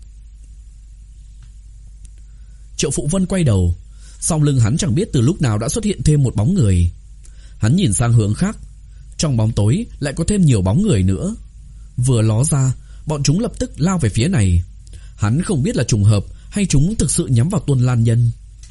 Triệu Phụ Vân quay đầu, sau lưng hắn chẳng biết từ lúc nào đã xuất hiện thêm một bóng người. Hắn nhìn sang hướng khác, trong bóng tối lại có thêm nhiều bóng người nữa. Vừa ló ra, bọn chúng lập tức lao về phía này. Hắn không biết là trùng hợp hay chúng thực sự nhắm vào Tôn Lan Nhân.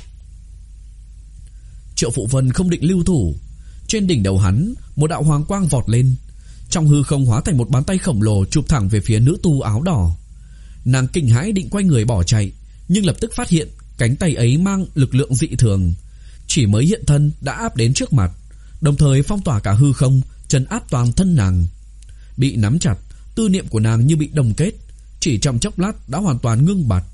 Triệu Phụ Vân không định lưu thủ. Trên đỉnh đầu hắn, một đạo hoàng quang vọt lên, trong hư không hóa thành một bàn tay khổng lồ chụp thẳng về phía nữ tu áo đỏ. Nàng kinh hãi định quay người bỏ chạy, nhưng lập tức phát hiện cánh tay ấy mang lực lượng dị thường, chỉ mới hiện thân đã áp đến trước mặt, đồng thời phong tỏa cả hư không, trấn áp toàn thân nàng. Bị nắm chặt, tư niệm của nàng như bị đồng kết, chỉ trong chốc lát đã hoàn toàn ngưng bặt.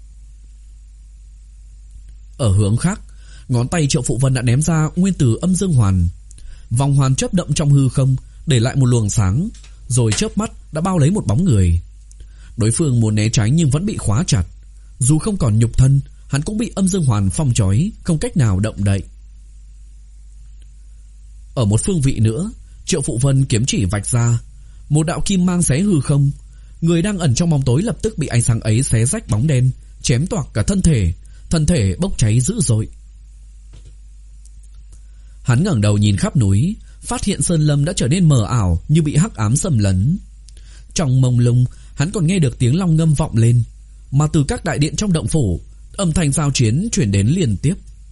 Ở hướng khác, ngón tay Triệu Phụ Vân đã ném ra nguyên tử âm dương hoàn. Vòng hoàn chớp động trong hư không, để lại một luồng sáng, rồi chớp mắt đã bao lấy một bóng người. Đối phương muốn né tránh nhưng vẫn bị khóa chặt. Dù không còn nhục thân, hắn cũng bị âm dương hoàn phong trói, không cách nào động đậy. Ở một phương vị nữa, Triệu Phụ Vân kiếm chỉ vạch ra, một đạo kim mang xé hư không. Người đang ẩn trong bóng tối lập tức bị ánh sáng ấy xé rách bóng đen, chém toạc cả thân thể, thân thể bốc cháy dữ dội. Hắn ngẩng đầu nhìn khắp núi, phát hiện sơn lâm đã trở nên mờ ảo, như bị hắc ám xâm lấn. Trong mông lung, hắn còn nghe được tiếng long ngâm vọng lên, mà từ các đại điện trong động phủ, âm thanh giao chiến truyền đến liên tiếp.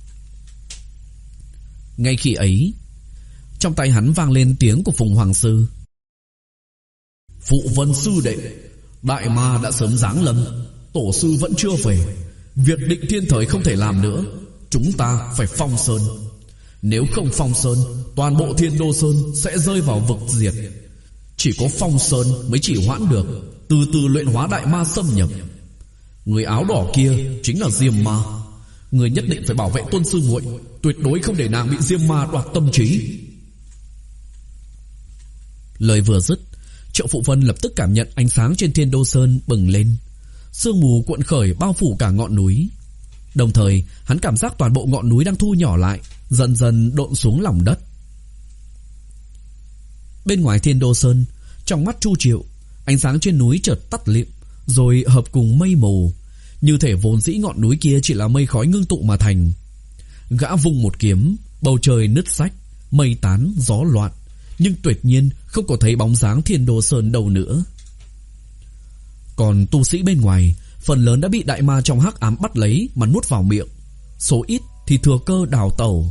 Ngay khi ấy, trong tay hắn vang lên tiếng của Phùng Hoàng Sư: Phụ Vân sư đệ, đại ma đã sớm giáng lâm, tổ sư vẫn chưa về. Việc định thiên thời không thể làm nữa, chúng ta phải phong sơn. Nếu không phong sơn, toàn bộ Thiên Đô Sơn sẽ rơi vào vực diệt. Chỉ có phong sơn mới chỉ hoãn được, từ từ luyện hóa đại ma xâm nhập. Người áo đỏ kia chính là Diêm Ma. Người nhất định phải bảo vệ Tôn sư muội, tuyệt đối không để nàng bị Diêm Ma đoạt tâm trí. Lời vừa dứt, Triệu Phụ Vân lập tức cảm nhận ánh sáng trên Thiên Đô Sơn bừng lên. Sương mù cuộn khởi bao phủ cả ngọn núi. Đồng thời hắn cảm giác toàn bộ ngọn núi đang thu nhỏ lại, dần dần độn xuống lòng đất. Bên ngoài Thiên Đô Sơn, trong mắt Chu Triệu, ánh sáng trên núi chợt tắt lịm, rồi hợp cùng mây mù, như thể vốn dĩ ngọn núi kia chỉ là mây khói ngưng tụ mà thành. Gã vung một kiếm, bầu trời nứt rách, mây tán, gió loạn, nhưng tuyệt nhiên không có thấy bóng dáng Thiên Đô Sơn đâu nữa. Còn tu sĩ bên ngoài, phần lớn đã bị đại ma trong hắc ám bắt lấy mà nuốt vào miệng, số ít thì thừa cơ đào tẩu.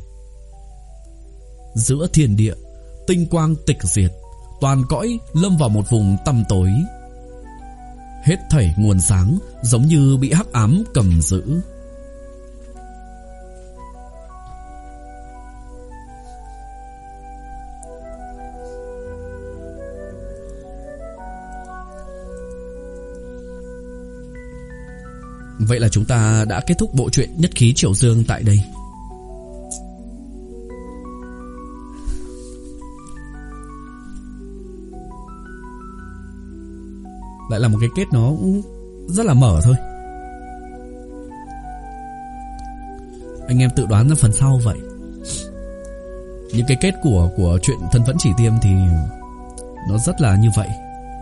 Giữa thiên địa, tinh quang tịch diệt, toàn cõi lâm vào một vùng tăm tối. Hết thảy nguồn sáng giống như bị hắc ám cầm giữ. Vậy là chúng ta đã kết thúc bộ truyện Nhất Khí Triệu Dương tại đây. Lại là một cái kết nó rất là mở thôi. anh em tự đoán ra phần sau vậy. Những cái kết của của chuyện Thân Vẫn Chỉ Tiêm thì nó rất là như vậy.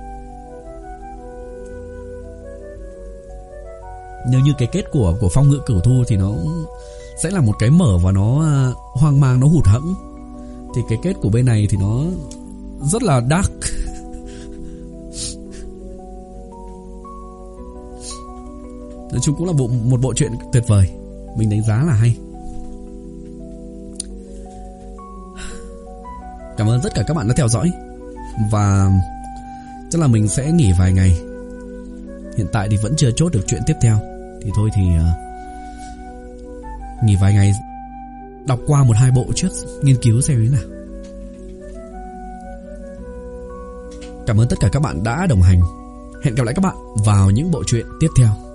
Nếu như cái kết của của Phong Ngự Cửu Thu thì nó sẽ là một cái mở và nó hoang mang, nó hụt hẫng, thì cái kết của bên này thì nó rất là dark. Nói chung cũng là bộ, một bộ truyện tuyệt vời, mình đánh giá là hay. Cảm ơn tất cả các bạn đã theo dõi. Và chắc là mình sẽ nghỉ vài ngày. Hiện tại thì vẫn chưa chốt được chuyện tiếp theo. Thì thôi thì uh, nghỉ vài ngày, đọc qua một hai bộ trước, nghiên cứu xem thế nào. Cảm ơn tất cả các bạn đã đồng hành. Hẹn gặp lại các bạn vào những bộ truyện tiếp theo.